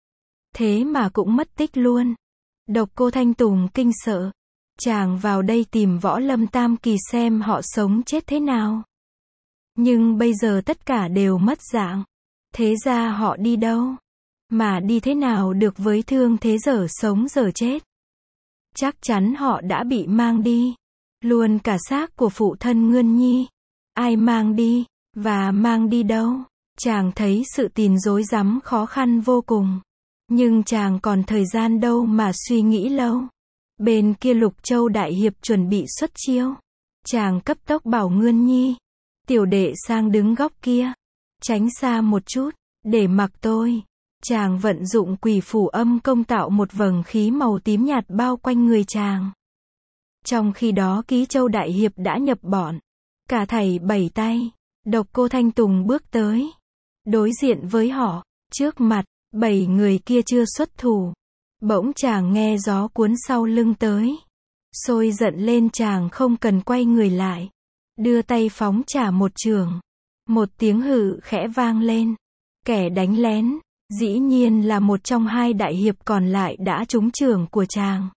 Thế mà cũng mất tích luôn. Độc Cô Thanh Tùng kinh sợ. Chàng vào đây tìm Võ Lâm Tam Kỳ xem họ sống chết thế nào. Nhưng bây giờ tất cả đều mất dạng. Thế ra họ đi đâu? Mà đi thế nào được với thương thế dở sống dở chết? Chắc chắn họ đã bị mang đi. Luôn cả xác của phụ thân Ngươn Nhi. Ai mang đi? Và mang đi đâu? Chàng thấy sự tìm rối rắm khó khăn vô cùng. Nhưng chàng còn thời gian đâu mà suy nghĩ lâu. Bên kia Lục Châu Đại Hiệp chuẩn bị xuất chiêu. Chàng cấp tốc bảo Ngươn Nhi, tiểu đệ sang đứng góc kia, tránh xa một chút, để mặc tôi. Chàng vận dụng Quỷ Phủ Âm công tạo một vầng khí màu tím nhạt bao quanh người chàng. Trong khi đó Ký Châu Đại Hiệp đã nhập bọn, cả thảy bảy tay. Độc Cô Thanh Tùng bước tới, đối diện với họ, trước mặt, bảy người kia chưa xuất thủ. Bỗng chàng nghe gió cuốn sau lưng tới. Sôi giận lên chàng không cần quay người lại. Đưa tay phóng trả một chưởng. Một tiếng hự khẽ vang lên. Kẻ đánh lén, dĩ nhiên là một trong hai đại hiệp còn lại đã trúng chưởng của chàng.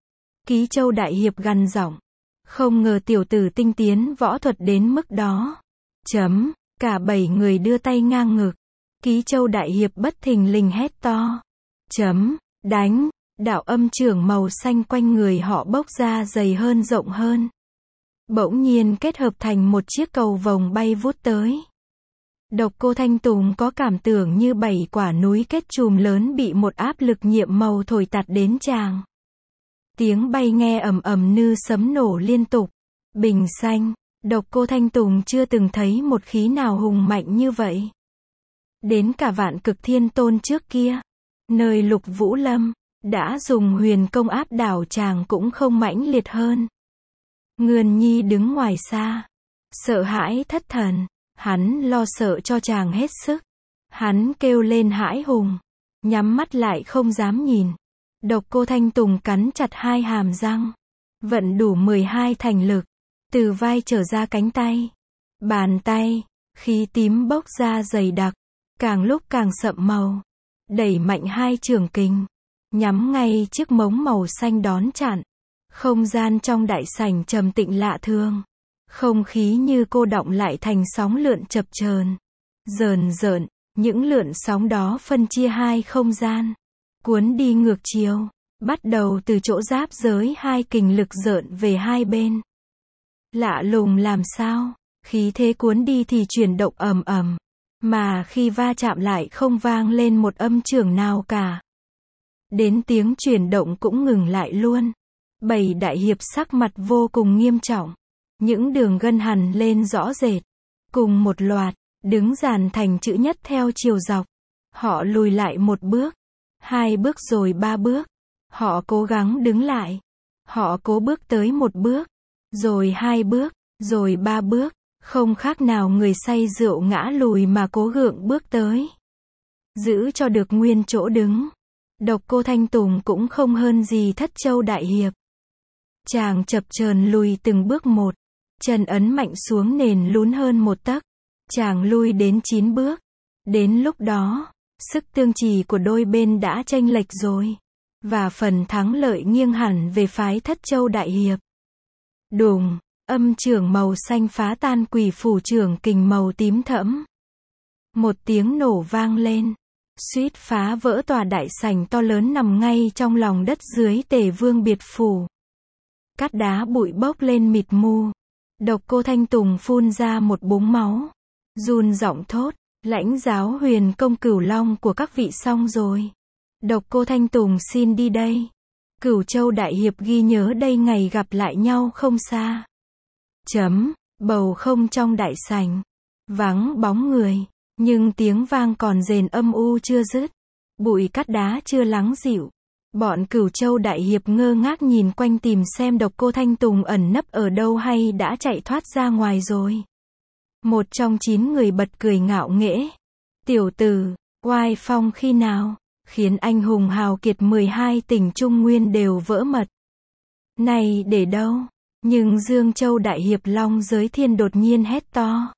Ký Châu Đại Hiệp gằn giọng. Không ngờ tiểu tử tinh tiến võ thuật đến mức đó. Chấm, cả bảy người đưa tay ngang ngực. Ký Châu Đại Hiệp bất thình lình hét to. Chấm. Đánh, đạo âm chưởng màu xanh quanh người họ bốc ra dày hơn rộng hơn. Bỗng nhiên kết hợp thành một chiếc cầu vồng bay vút tới. Độc Cô Thanh Tùng có cảm tưởng như bảy quả núi kết chùm lớn bị một áp lực nhiệm màu thổi tạt đến chàng. Tiếng bay nghe ầm ầm như sấm nổ liên tục. Bình xanh, Độc Cô Thanh Tùng chưa từng thấy một khí nào hùng mạnh như vậy. Đến cả Vạn Cực Thiên Tôn trước kia, nơi Lục Vũ Lâm, đã dùng huyền công áp đảo chàng cũng không mãnh liệt hơn. Ngươn Nhi đứng ngoài xa, sợ hãi thất thần, hắn lo sợ cho chàng hết sức. Hắn kêu lên hãi hùng, nhắm mắt lại không dám nhìn. Độc Cô Thanh Tùng cắn chặt hai hàm răng, vận đủ mười hai thành lực, từ vai trở ra cánh tay, bàn tay, khí tím bốc ra dày đặc, càng lúc càng sậm màu, đẩy mạnh hai trường kình, nhắm ngay chiếc mống màu xanh đón chặn. Không gian trong đại sảnh trầm tĩnh lạ thường, không khí như cô đọng lại thành sóng lượn chập chờn, rờn rợn, những lượn sóng đó phân chia hai không gian, cuốn đi ngược chiều, bắt đầu từ chỗ giáp giới hai kình lực rợn về hai bên. Lạ lùng làm sao, khí thế cuốn đi thì chuyển động ầm ầm, mà khi va chạm lại không vang lên một âm trường nào cả. Đến tiếng chuyển động cũng ngừng lại luôn. Bảy đại hiệp sắc mặt vô cùng nghiêm trọng, những đường gân hằn lên rõ rệt, cùng một loạt, đứng dàn thành chữ nhất theo chiều dọc. Họ lùi lại một bước, hai bước rồi ba bước. Họ cố gắng đứng lại. Họ cố bước tới một bước, rồi hai bước, rồi ba bước, không khác nào người say rượu ngã lùi mà cố gượng bước tới. Giữ cho được nguyên chỗ đứng. Độc Cô Thanh Tùng cũng không hơn gì Thất Châu đại hiệp. Chàng chập chờn lùi từng bước một, chân ấn mạnh xuống nền lún hơn một tấc. Chàng lui đến chín bước. Đến lúc đó, sức tương trì của đôi bên đã chênh lệch rồi, và phần thắng lợi nghiêng hẳn về phái Thất Châu đại hiệp. Đùng, âm trưởng màu xanh phá tan quỷ phủ trưởng kình màu tím thẫm. Một tiếng nổ vang lên, suýt phá vỡ tòa đại sảnh to lớn nằm ngay trong lòng đất dưới Tề Vương biệt phủ. Cát đá bụi bốc lên mịt mù. Độc Cô Thanh Tùng phun ra một búng máu, run giọng thốt, lãnh giáo huyền công Cửu Long của các vị xong rồi. Độc Cô Thanh Tùng xin đi đây. Cửu Châu đại hiệp ghi nhớ đây ngày gặp lại nhau không xa. Chấm, bầu không trong đại sảnh, vắng bóng người, nhưng tiếng vang còn rền âm u chưa dứt. Bụi cát đá chưa lắng dịu. Bọn Cửu Châu đại hiệp ngơ ngác nhìn quanh tìm xem Độc Cô Thanh Tùng ẩn nấp ở đâu hay đã chạy thoát ra ngoài rồi. Một trong chín người bật cười ngạo nghễ. Tiểu tử, oai phong khi nào, khiến anh hùng hào kiệt mười hai tỉnh Trung Nguyên đều vỡ mật. Này để đâu? Nhưng Dương Châu đại hiệp Long Giới Thiên đột nhiên hét to.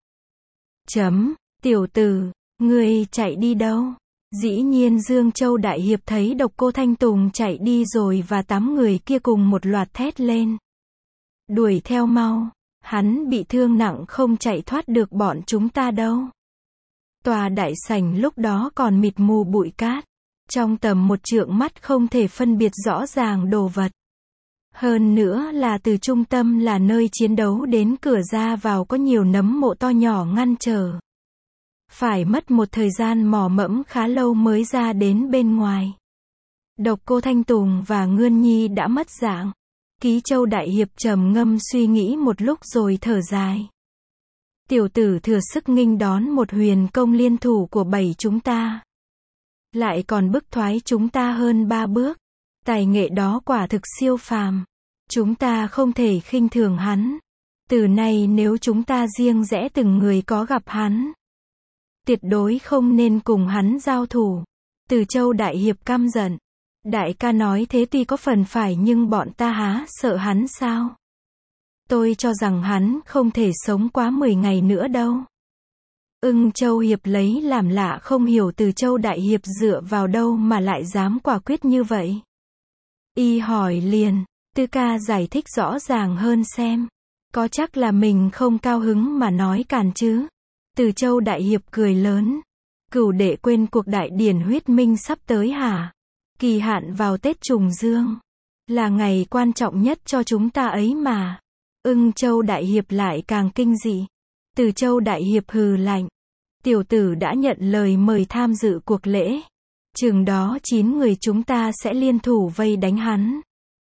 Chấm, tiểu tử, ngươi chạy đi đâu? Dĩ nhiên Dương Châu đại hiệp thấy Độc Cô Thanh Tùng chạy đi rồi và tám người kia cùng một loạt thét lên. Đuổi theo mau, hắn bị thương nặng không chạy thoát được bọn chúng ta đâu. Tòa đại sảnh lúc đó còn mịt mù bụi cát, trong tầm một trượng mắt không thể phân biệt rõ ràng đồ vật. Hơn nữa là từ trung tâm là nơi chiến đấu đến cửa ra vào có nhiều nấm mộ to nhỏ ngăn trở. Phải mất một thời gian mò mẫm khá lâu mới ra đến bên ngoài. Độc Cô Thanh Tùng và Ngươn Nhi đã mất dạng. Ký Châu đại hiệp trầm ngâm suy nghĩ một lúc rồi thở dài. Tiểu tử thừa sức nghênh đón một huyền công liên thủ của bảy chúng ta, lại còn bức thoái chúng ta hơn ba bước. Tài nghệ đó quả thực siêu phàm. Chúng ta không thể khinh thường hắn. Từ nay nếu chúng ta riêng rẽ từng người có gặp hắn, tuyệt đối không nên cùng hắn giao thủ. Từ Châu đại hiệp căm giận. Đại ca nói thế tuy có phần phải nhưng bọn ta há sợ hắn sao? Tôi cho rằng hắn không thể sống quá mười ngày nữa đâu. Ưng Châu hiệp lấy làm lạ không hiểu Từ Châu đại hiệp dựa vào đâu mà lại dám quả quyết như vậy. Y hỏi liền, Tư ca giải thích rõ ràng hơn xem. Có chắc là mình không cao hứng mà nói càn chứ? Từ Châu đại hiệp cười lớn. Cửu đệ quên cuộc đại điển huyết minh sắp tới hả? Kỳ hạn vào Tết Trùng Dương là ngày quan trọng nhất cho chúng ta ấy mà. Ưng Châu đại hiệp lại càng kinh dị. Từ Châu đại hiệp hừ lạnh. Tiểu tử đã nhận lời mời tham dự cuộc lễ. Chừng đó chín người chúng ta sẽ liên thủ vây đánh hắn.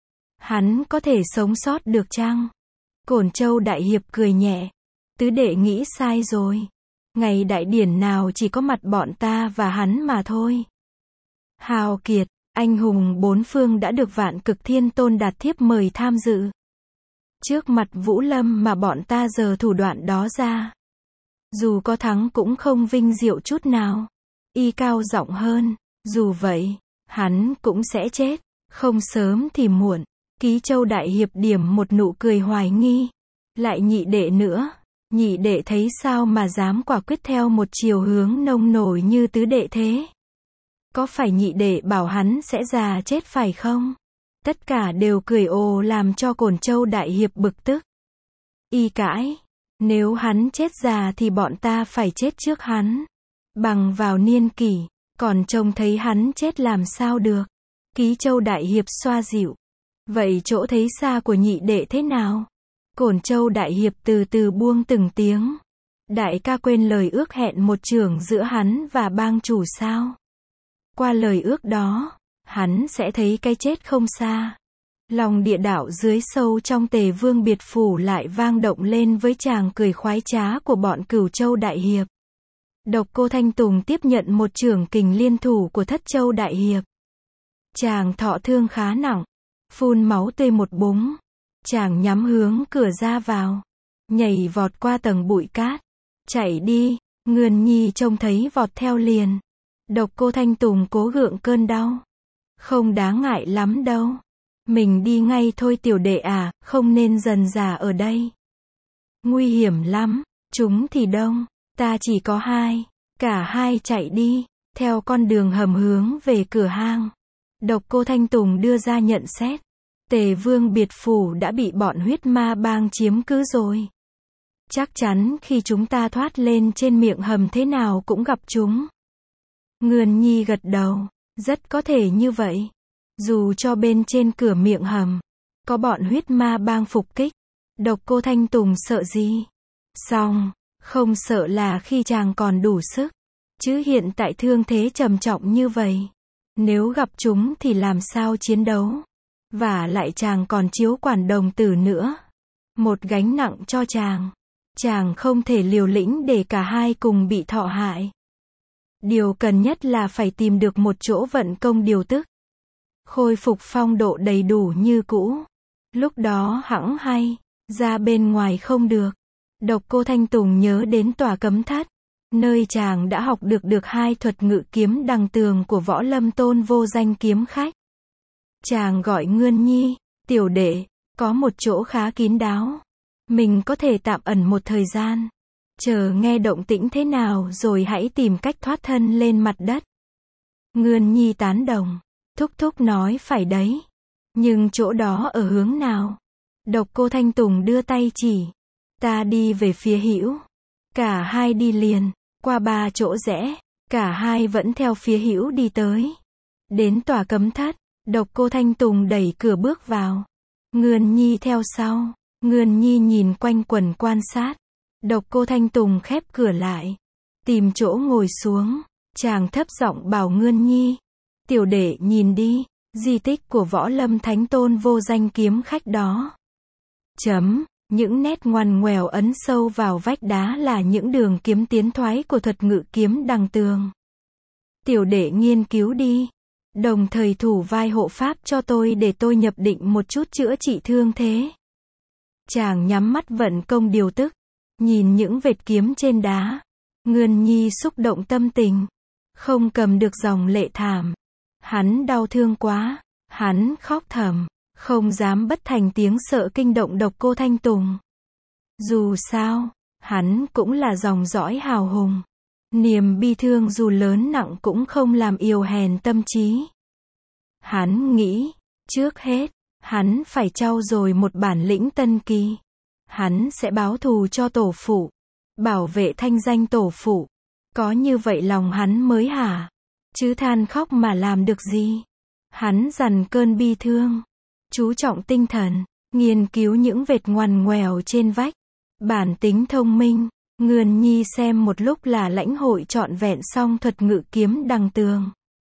Hắn có thể sống sót được chăng? Cổn Châu đại hiệp cười nhẹ. Tứ đệ nghĩ sai rồi. Ngày đại điển nào chỉ có mặt bọn ta và hắn mà thôi. Hào kiệt, Anh hùng bốn phương đã được Vạn Cực Thiên Tôn đạt thiếp mời tham dự. Trước mặt Vũ Lâm mà bọn ta giở thủ đoạn đó ra. Dù có thắng cũng không vinh diệu chút nào. Y cao giọng hơn, dù vậy, hắn cũng sẽ chết, không sớm thì muộn. Ký Châu đại hiệp điểm một nụ cười hoài nghi. Lại nhị đệ nữa, nhị đệ thấy sao mà dám quả quyết theo một chiều hướng nông nổi như tứ đệ thế? Có phải nhị đệ bảo hắn sẽ già chết phải không? Tất cả đều cười ồ làm cho Cổn Châu đại hiệp bực tức. Y cãi, nếu hắn chết già thì bọn ta phải chết trước hắn. Bằng vào niên kỷ, còn trông thấy hắn chết làm sao được. Ký Châu đại hiệp xoa dịu. Vậy chỗ thấy xa của nhị đệ thế nào? Cổn Châu đại hiệp từ từ buông từng tiếng. Đại ca quên lời ước hẹn một chưởng giữa hắn và bang chủ sao? Qua lời ước đó, hắn sẽ thấy cái chết không xa. Lòng địa đạo dưới sâu trong Tề Vương biệt phủ lại vang động lên với tràng cười khoái trá của bọn Cửu Châu đại hiệp. Độc Cô Thanh Tùng tiếp nhận một chưởng kình liên thủ của Thất Châu đại hiệp. Chàng thọ thương khá nặng, phun máu tươi một búng. Chàng nhắm hướng cửa ra vào, nhảy vọt qua tầng bụi cát. Chạy đi, Ngươn Nhi trông thấy vọt theo liền. Độc Cô Thanh Tùng cố gượng cơn đau. Không đáng ngại lắm đâu. Mình đi ngay thôi tiểu đệ à, không nên dần dà ở đây. Nguy hiểm lắm, chúng thì đông, ta chỉ có hai. Cả hai chạy đi, theo con đường hầm hướng về cửa hang. Độc Cô Thanh Tùng đưa ra nhận xét. Tề Vương biệt phủ đã bị bọn huyết ma bang chiếm cứ rồi. Chắc chắn khi chúng ta thoát lên trên miệng hầm thế nào cũng gặp chúng. Ngươn Nhi gật đầu, rất có thể như vậy. Dù cho bên trên cửa miệng hầm, có bọn huyết ma bang phục kích, Độc Cô Thanh Tùng sợ gì? Xong, không sợ là khi chàng còn đủ sức. Chứ hiện tại thương thế trầm trọng như vậy. Nếu gặp chúng thì làm sao chiến đấu? Và lại chàng còn chiếu quản đồng tử nữa. Một gánh nặng cho chàng. Chàng không thể liều lĩnh để cả hai cùng bị thọ hại. Điều cần nhất là phải tìm được một chỗ vận công điều tức. Khôi phục phong độ đầy đủ như cũ. Lúc đó hẵng hay, ra bên ngoài không được. Độc Cô Thanh Tùng nhớ đến tòa cấm thất. Nơi chàng đã học được được hai thuật ngự kiếm đằng tường của Võ Lâm Tôn vô danh kiếm khách. Chàng gọi Ngươn Nhi, tiểu đệ, có một chỗ khá kín đáo. Mình có thể tạm ẩn một thời gian. Chờ nghe động tĩnh thế nào rồi hãy tìm cách thoát thân lên mặt đất. Ngươn Nhi tán đồng. Thúc thúc nói phải đấy. Nhưng chỗ đó ở hướng nào? Độc Cô Thanh Tùng đưa tay chỉ. Ta đi về phía hữu. Cả hai đi liền, qua ba chỗ rẽ. Cả hai vẫn theo phía hữu đi tới. Đến tòa cấm thất. Độc Cô Thanh Tùng đẩy cửa bước vào. Ngươn Nhi theo sau. Ngươn Nhi nhìn quanh quần quan sát. Độc Cô Thanh Tùng khép cửa lại. Tìm chỗ ngồi xuống. Chàng thấp giọng bảo Ngươn Nhi. Tiểu đệ nhìn đi. Di tích của Võ Lâm Thánh Tôn vô danh kiếm khách đó. Chấm. Những nét ngoằn ngoèo ấn sâu vào vách đá là những đường kiếm tiến thoái của thuật ngự kiếm đằng tường. Tiểu đệ nghiên cứu đi. Đồng thời thủ vai hộ pháp cho tôi để tôi nhập định một chút chữa trị thương thế. Chàng nhắm mắt vận công điều tức. Nhìn những vệt kiếm trên đá. Ngươn Nhi xúc động tâm tình. Không cầm được dòng lệ thảm. Hắn đau thương quá. Hắn khóc thầm. Không dám bất thành tiếng sợ kinh động Độc Cô Thanh Tùng. Dù sao, hắn cũng là dòng dõi hào hùng. Niềm bi thương dù lớn nặng cũng không làm yếu hèn tâm trí. Hắn nghĩ, trước hết, hắn phải trau dồi một bản lĩnh tân kỳ. Hắn sẽ báo thù cho tổ phụ, bảo vệ thanh danh tổ phụ. Có như vậy lòng hắn mới hả? Chứ than khóc mà làm được gì? Hắn dằn cơn bi thương, chú trọng tinh thần, nghiên cứu những vệt ngoằn ngoèo trên vách. Bản tính thông minh, Ngươn Nhi xem một lúc là lãnh hội trọn vẹn xong thuật ngự kiếm đằng tường.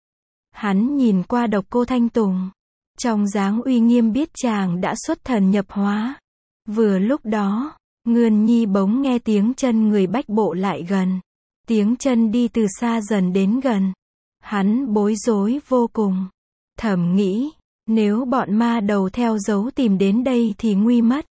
Hắn nhìn qua Độc Cô Thanh Tùng. Trong dáng uy nghiêm biết chàng đã xuất thần nhập hóa. Vừa lúc đó, Ngươn Nhi bỗng nghe tiếng chân người bách bộ lại gần. Tiếng chân đi từ xa dần đến gần. Hắn bối rối vô cùng. Thầm nghĩ, nếu bọn ma đầu theo dấu tìm đến đây thì nguy mất.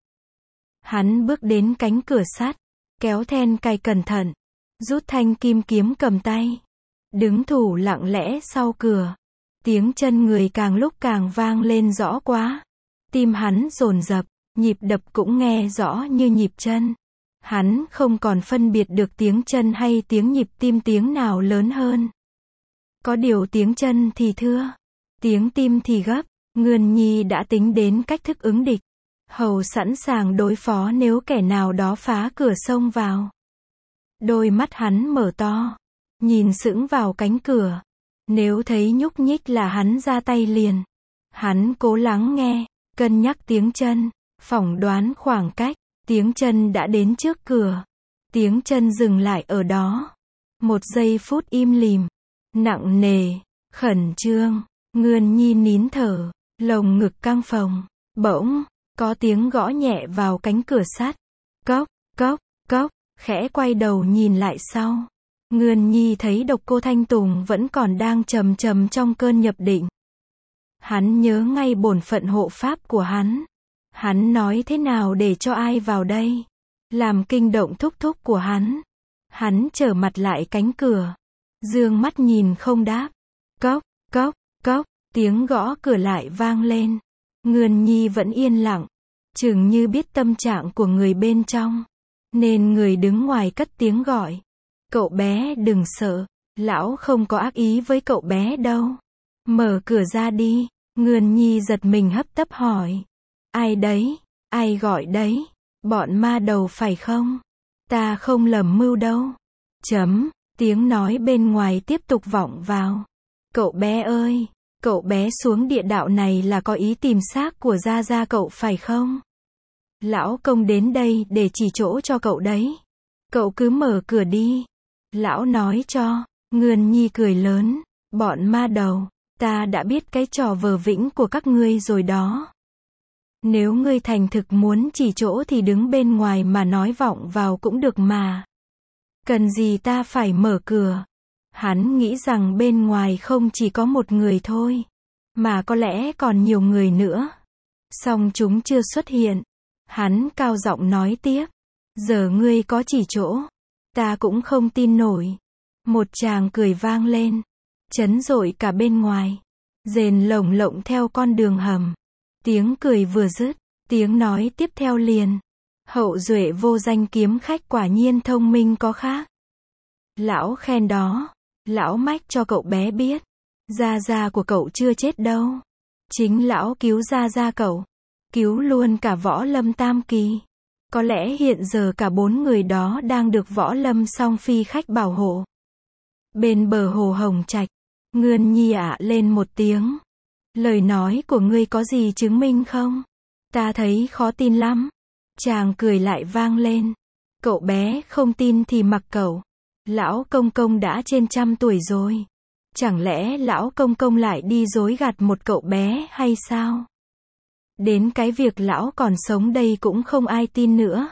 Hắn bước đến cánh cửa sắt, kéo then cài cẩn thận, rút thanh kim kiếm cầm tay, đứng thủ lặng lẽ sau cửa. Tiếng chân người càng lúc càng vang lên rõ quá. Tim hắn dồn dập, nhịp đập cũng nghe rõ như nhịp chân. Hắn không còn phân biệt được tiếng chân hay tiếng nhịp tim tiếng nào lớn hơn. Có điều tiếng chân thì thưa, tiếng tim thì gấp. Ngươn Nhi đã tính đến cách thức ứng địch, hầu sẵn sàng đối phó nếu kẻ nào đó phá cửa xông vào. Đôi mắt hắn mở to, nhìn sững vào cánh cửa. Nếu thấy nhúc nhích là hắn ra tay liền. Hắn cố lắng nghe, cân nhắc tiếng chân, phỏng đoán khoảng cách. Tiếng chân đã đến trước cửa. Tiếng chân dừng lại ở đó. Một giây phút im lìm, nặng nề, khẩn trương. Ngươn Nhi nín thở, lồng ngực căng phồng. Bỗng, có tiếng gõ nhẹ vào cánh cửa sắt. Cốc, cốc, cốc, khẽ quay đầu nhìn lại sau. Ngươn Nhi thấy Độc Cô Thanh Tùng vẫn còn đang trầm trầm trong cơn nhập định. Hắn nhớ ngay bổn phận hộ pháp của hắn. Hắn nói thế nào để cho ai vào đây? Làm kinh động thúc thúc của hắn. Hắn trở mặt lại cánh cửa. Dương mắt nhìn không đáp. Cốc, cốc, cốc, tiếng gõ cửa lại vang lên. Ngươn Nhi vẫn yên lặng. Chừng như biết tâm trạng của người bên trong. Nên người đứng ngoài cất tiếng gọi. Cậu bé đừng sợ. Lão không có ác ý với cậu bé đâu. Mở cửa ra đi. Ngươn Nhi giật mình hấp tấp hỏi. Ai đấy? Ai gọi đấy? Bọn ma đầu phải không? Ta không lầm mưu đâu. Chấm, tiếng nói bên ngoài tiếp tục vọng vào. Cậu bé ơi, cậu bé xuống địa đạo này là có ý tìm xác của gia gia cậu phải không? Lão công đến đây để chỉ chỗ cho cậu đấy. Cậu cứ mở cửa đi. Lão nói cho. Ngươn Nhi cười lớn. Bọn ma đầu, ta đã biết cái trò vờ vĩnh của các ngươi rồi đó. Nếu ngươi thành thực muốn chỉ chỗ thì đứng bên ngoài mà nói vọng vào cũng được mà. Cần gì ta phải mở cửa? Hắn nghĩ rằng bên ngoài không chỉ có một người thôi, mà có lẽ còn nhiều người nữa. Song chúng chưa xuất hiện. Hắn cao giọng nói tiếp. Giờ ngươi có chỉ chỗ, ta cũng không tin nổi. Một tràng cười vang lên, chấn rội cả bên ngoài. Rền lồng lộng theo con đường hầm. Tiếng cười vừa dứt, tiếng nói tiếp theo liền. Hậu duệ vô danh kiếm khách quả nhiên thông minh có khác. Lão khen đó. Lão mách cho cậu bé biết. Gia gia của cậu chưa chết đâu. Chính lão cứu gia gia cậu. Cứu luôn cả võ lâm tam kỳ. Có lẽ hiện giờ cả bốn người đó đang được võ lâm song phi khách bảo hộ. Bên bờ hồ Hồng Trạch, Ngươn Nhi ạ lên một tiếng. Lời nói của ngươi có gì chứng minh không? Ta thấy khó tin lắm. Chàng cười lại vang lên. Cậu bé không tin thì mặc cậu. Lão công công đã trên trăm tuổi rồi. Chẳng lẽ lão công công lại đi dối gạt một cậu bé hay sao? Đến cái việc lão còn sống đây cũng không ai tin nữa.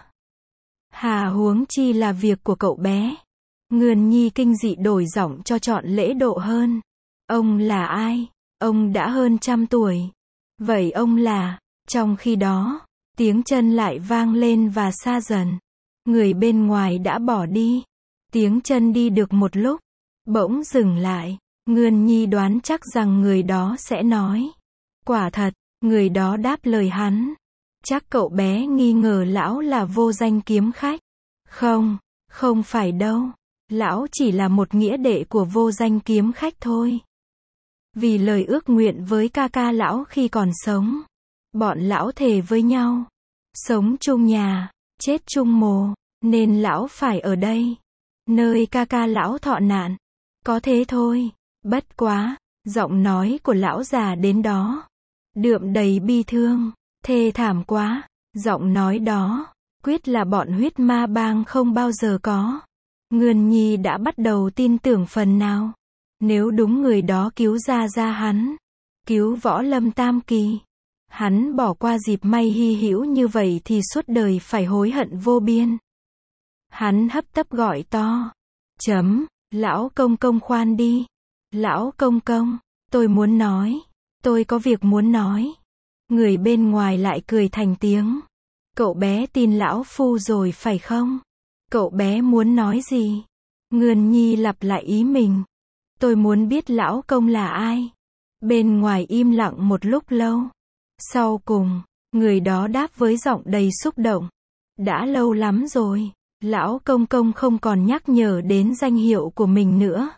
Hà huống chi là việc của cậu bé. Ngươn Nhi kinh dị đổi giọng cho trọn lễ độ hơn. Ông là ai? Ông đã hơn trăm tuổi. Vậy ông là... Trong khi đó, tiếng chân lại vang lên và xa dần. Người bên ngoài đã bỏ đi. Tiếng chân đi được một lúc, bỗng dừng lại. Ngươn Nhi đoán chắc rằng người đó sẽ nói. Quả thật, người đó đáp lời hắn. Chắc cậu bé nghi ngờ lão là vô danh kiếm khách. Không, không phải đâu. Lão chỉ là một nghĩa đệ của vô danh kiếm khách thôi. Vì lời ước nguyện với ca ca lão khi còn sống, bọn lão thề với nhau, sống chung nhà, chết chung mồ, nên lão phải ở đây, nơi ca ca lão thọ nạn. Có thế thôi. Bất quá, giọng nói của lão già đến đó, đượm đầy bi thương, thê thảm quá. Giọng nói đó, quyết là bọn huyết ma bang không bao giờ có. Ngươn Nhi đã bắt đầu tin tưởng phần nào. Nếu đúng người đó cứu gia gia hắn, cứu võ lâm tam kỳ, hắn bỏ qua dịp may hy hữu như vậy thì suốt đời phải hối hận vô biên. Hắn hấp tấp gọi to. Chấm, lão công công khoan đi. Lão công công, tôi muốn nói. Tôi có việc muốn nói. Người bên ngoài lại cười thành tiếng. Cậu bé tin lão phu rồi phải không? Cậu bé muốn nói gì? Ngươn Nhi lặp lại ý mình. Tôi muốn biết lão công là ai. Bên ngoài im lặng một lúc lâu. Sau cùng, người đó đáp với giọng đầy xúc động. Đã lâu lắm rồi, lão công công không còn nhắc nhở đến danh hiệu của mình nữa.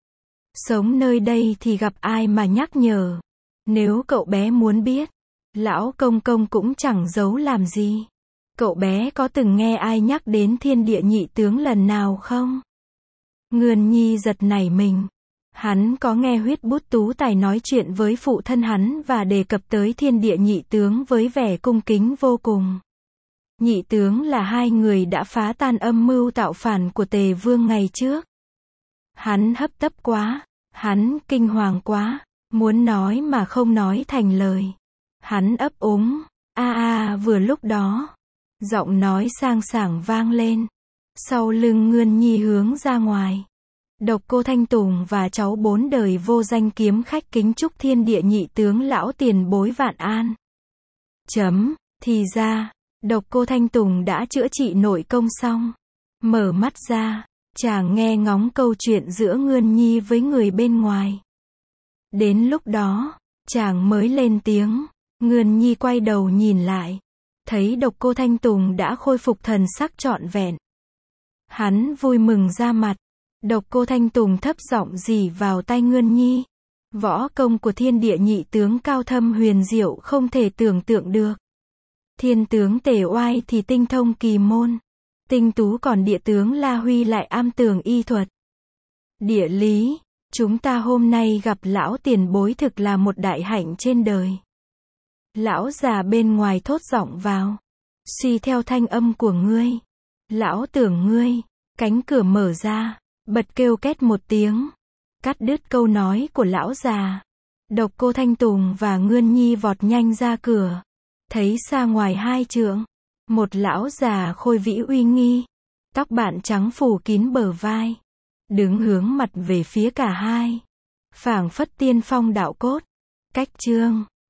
Sống nơi đây thì gặp ai mà nhắc nhở. Nếu cậu bé muốn biết, lão công công cũng chẳng giấu làm gì. Cậu bé có từng nghe ai nhắc đến thiên địa nhị tướng lần nào không? Ngươn Nhi giật nảy mình. Hắn có nghe Huyết Bút Tú Tài nói chuyện với phụ thân hắn và đề cập tới thiên địa nhị tướng với vẻ cung kính vô cùng. Nhị tướng là hai người đã phá tan âm mưu tạo phản của Tề Vương ngày trước. Hắn hấp tấp quá, hắn kinh hoàng quá, muốn nói mà không nói thành lời. Hắn ấp úng, a a vừa lúc đó, giọng nói sang sảng vang lên. Sau lưng Ngươn Nhi hướng ra ngoài. Độc Cô Thanh Tùng và cháu bốn đời vô danh kiếm khách kính chúc thiên địa nhị tướng lão tiền bối vạn an. Chấm, thì ra, Độc Cô Thanh Tùng đã chữa trị nội công xong. Mở mắt ra, chàng nghe ngóng câu chuyện giữa Ngươn Nhi với người bên ngoài. Đến lúc đó, chàng mới lên tiếng. Ngươn Nhi quay đầu nhìn lại. Thấy Độc Cô Thanh Tùng đã khôi phục thần sắc trọn vẹn. Hắn vui mừng ra mặt. Độc Cô Thanh Tùng thấp giọng rỉ vào tai Ngươn Nhi. Võ công của thiên địa nhị tướng cao thâm huyền diệu không thể tưởng tượng được. Thiên tướng Tề Oai thì tinh thông kỳ môn. Tinh tú còn địa tướng La Huy lại am tường y thuật. Địa lý, chúng ta hôm nay gặp lão tiền bối thực là một đại hạnh trên đời. Lão già bên ngoài thốt giọng vào. Suy theo thanh âm của ngươi. Lão tưởng ngươi. Cánh cửa mở ra. Bật kêu két một tiếng. Cắt đứt câu nói của lão già. Độc Cô Thanh Tùng và Ngươn Nhi vọt nhanh ra cửa. Thấy xa ngoài hai trượng. Một lão già khôi vĩ uy nghi. Tóc bạn trắng phủ kín bờ vai. Đứng hướng mặt về phía cả hai. Phảng phất tiên phong đạo cốt. Cách chương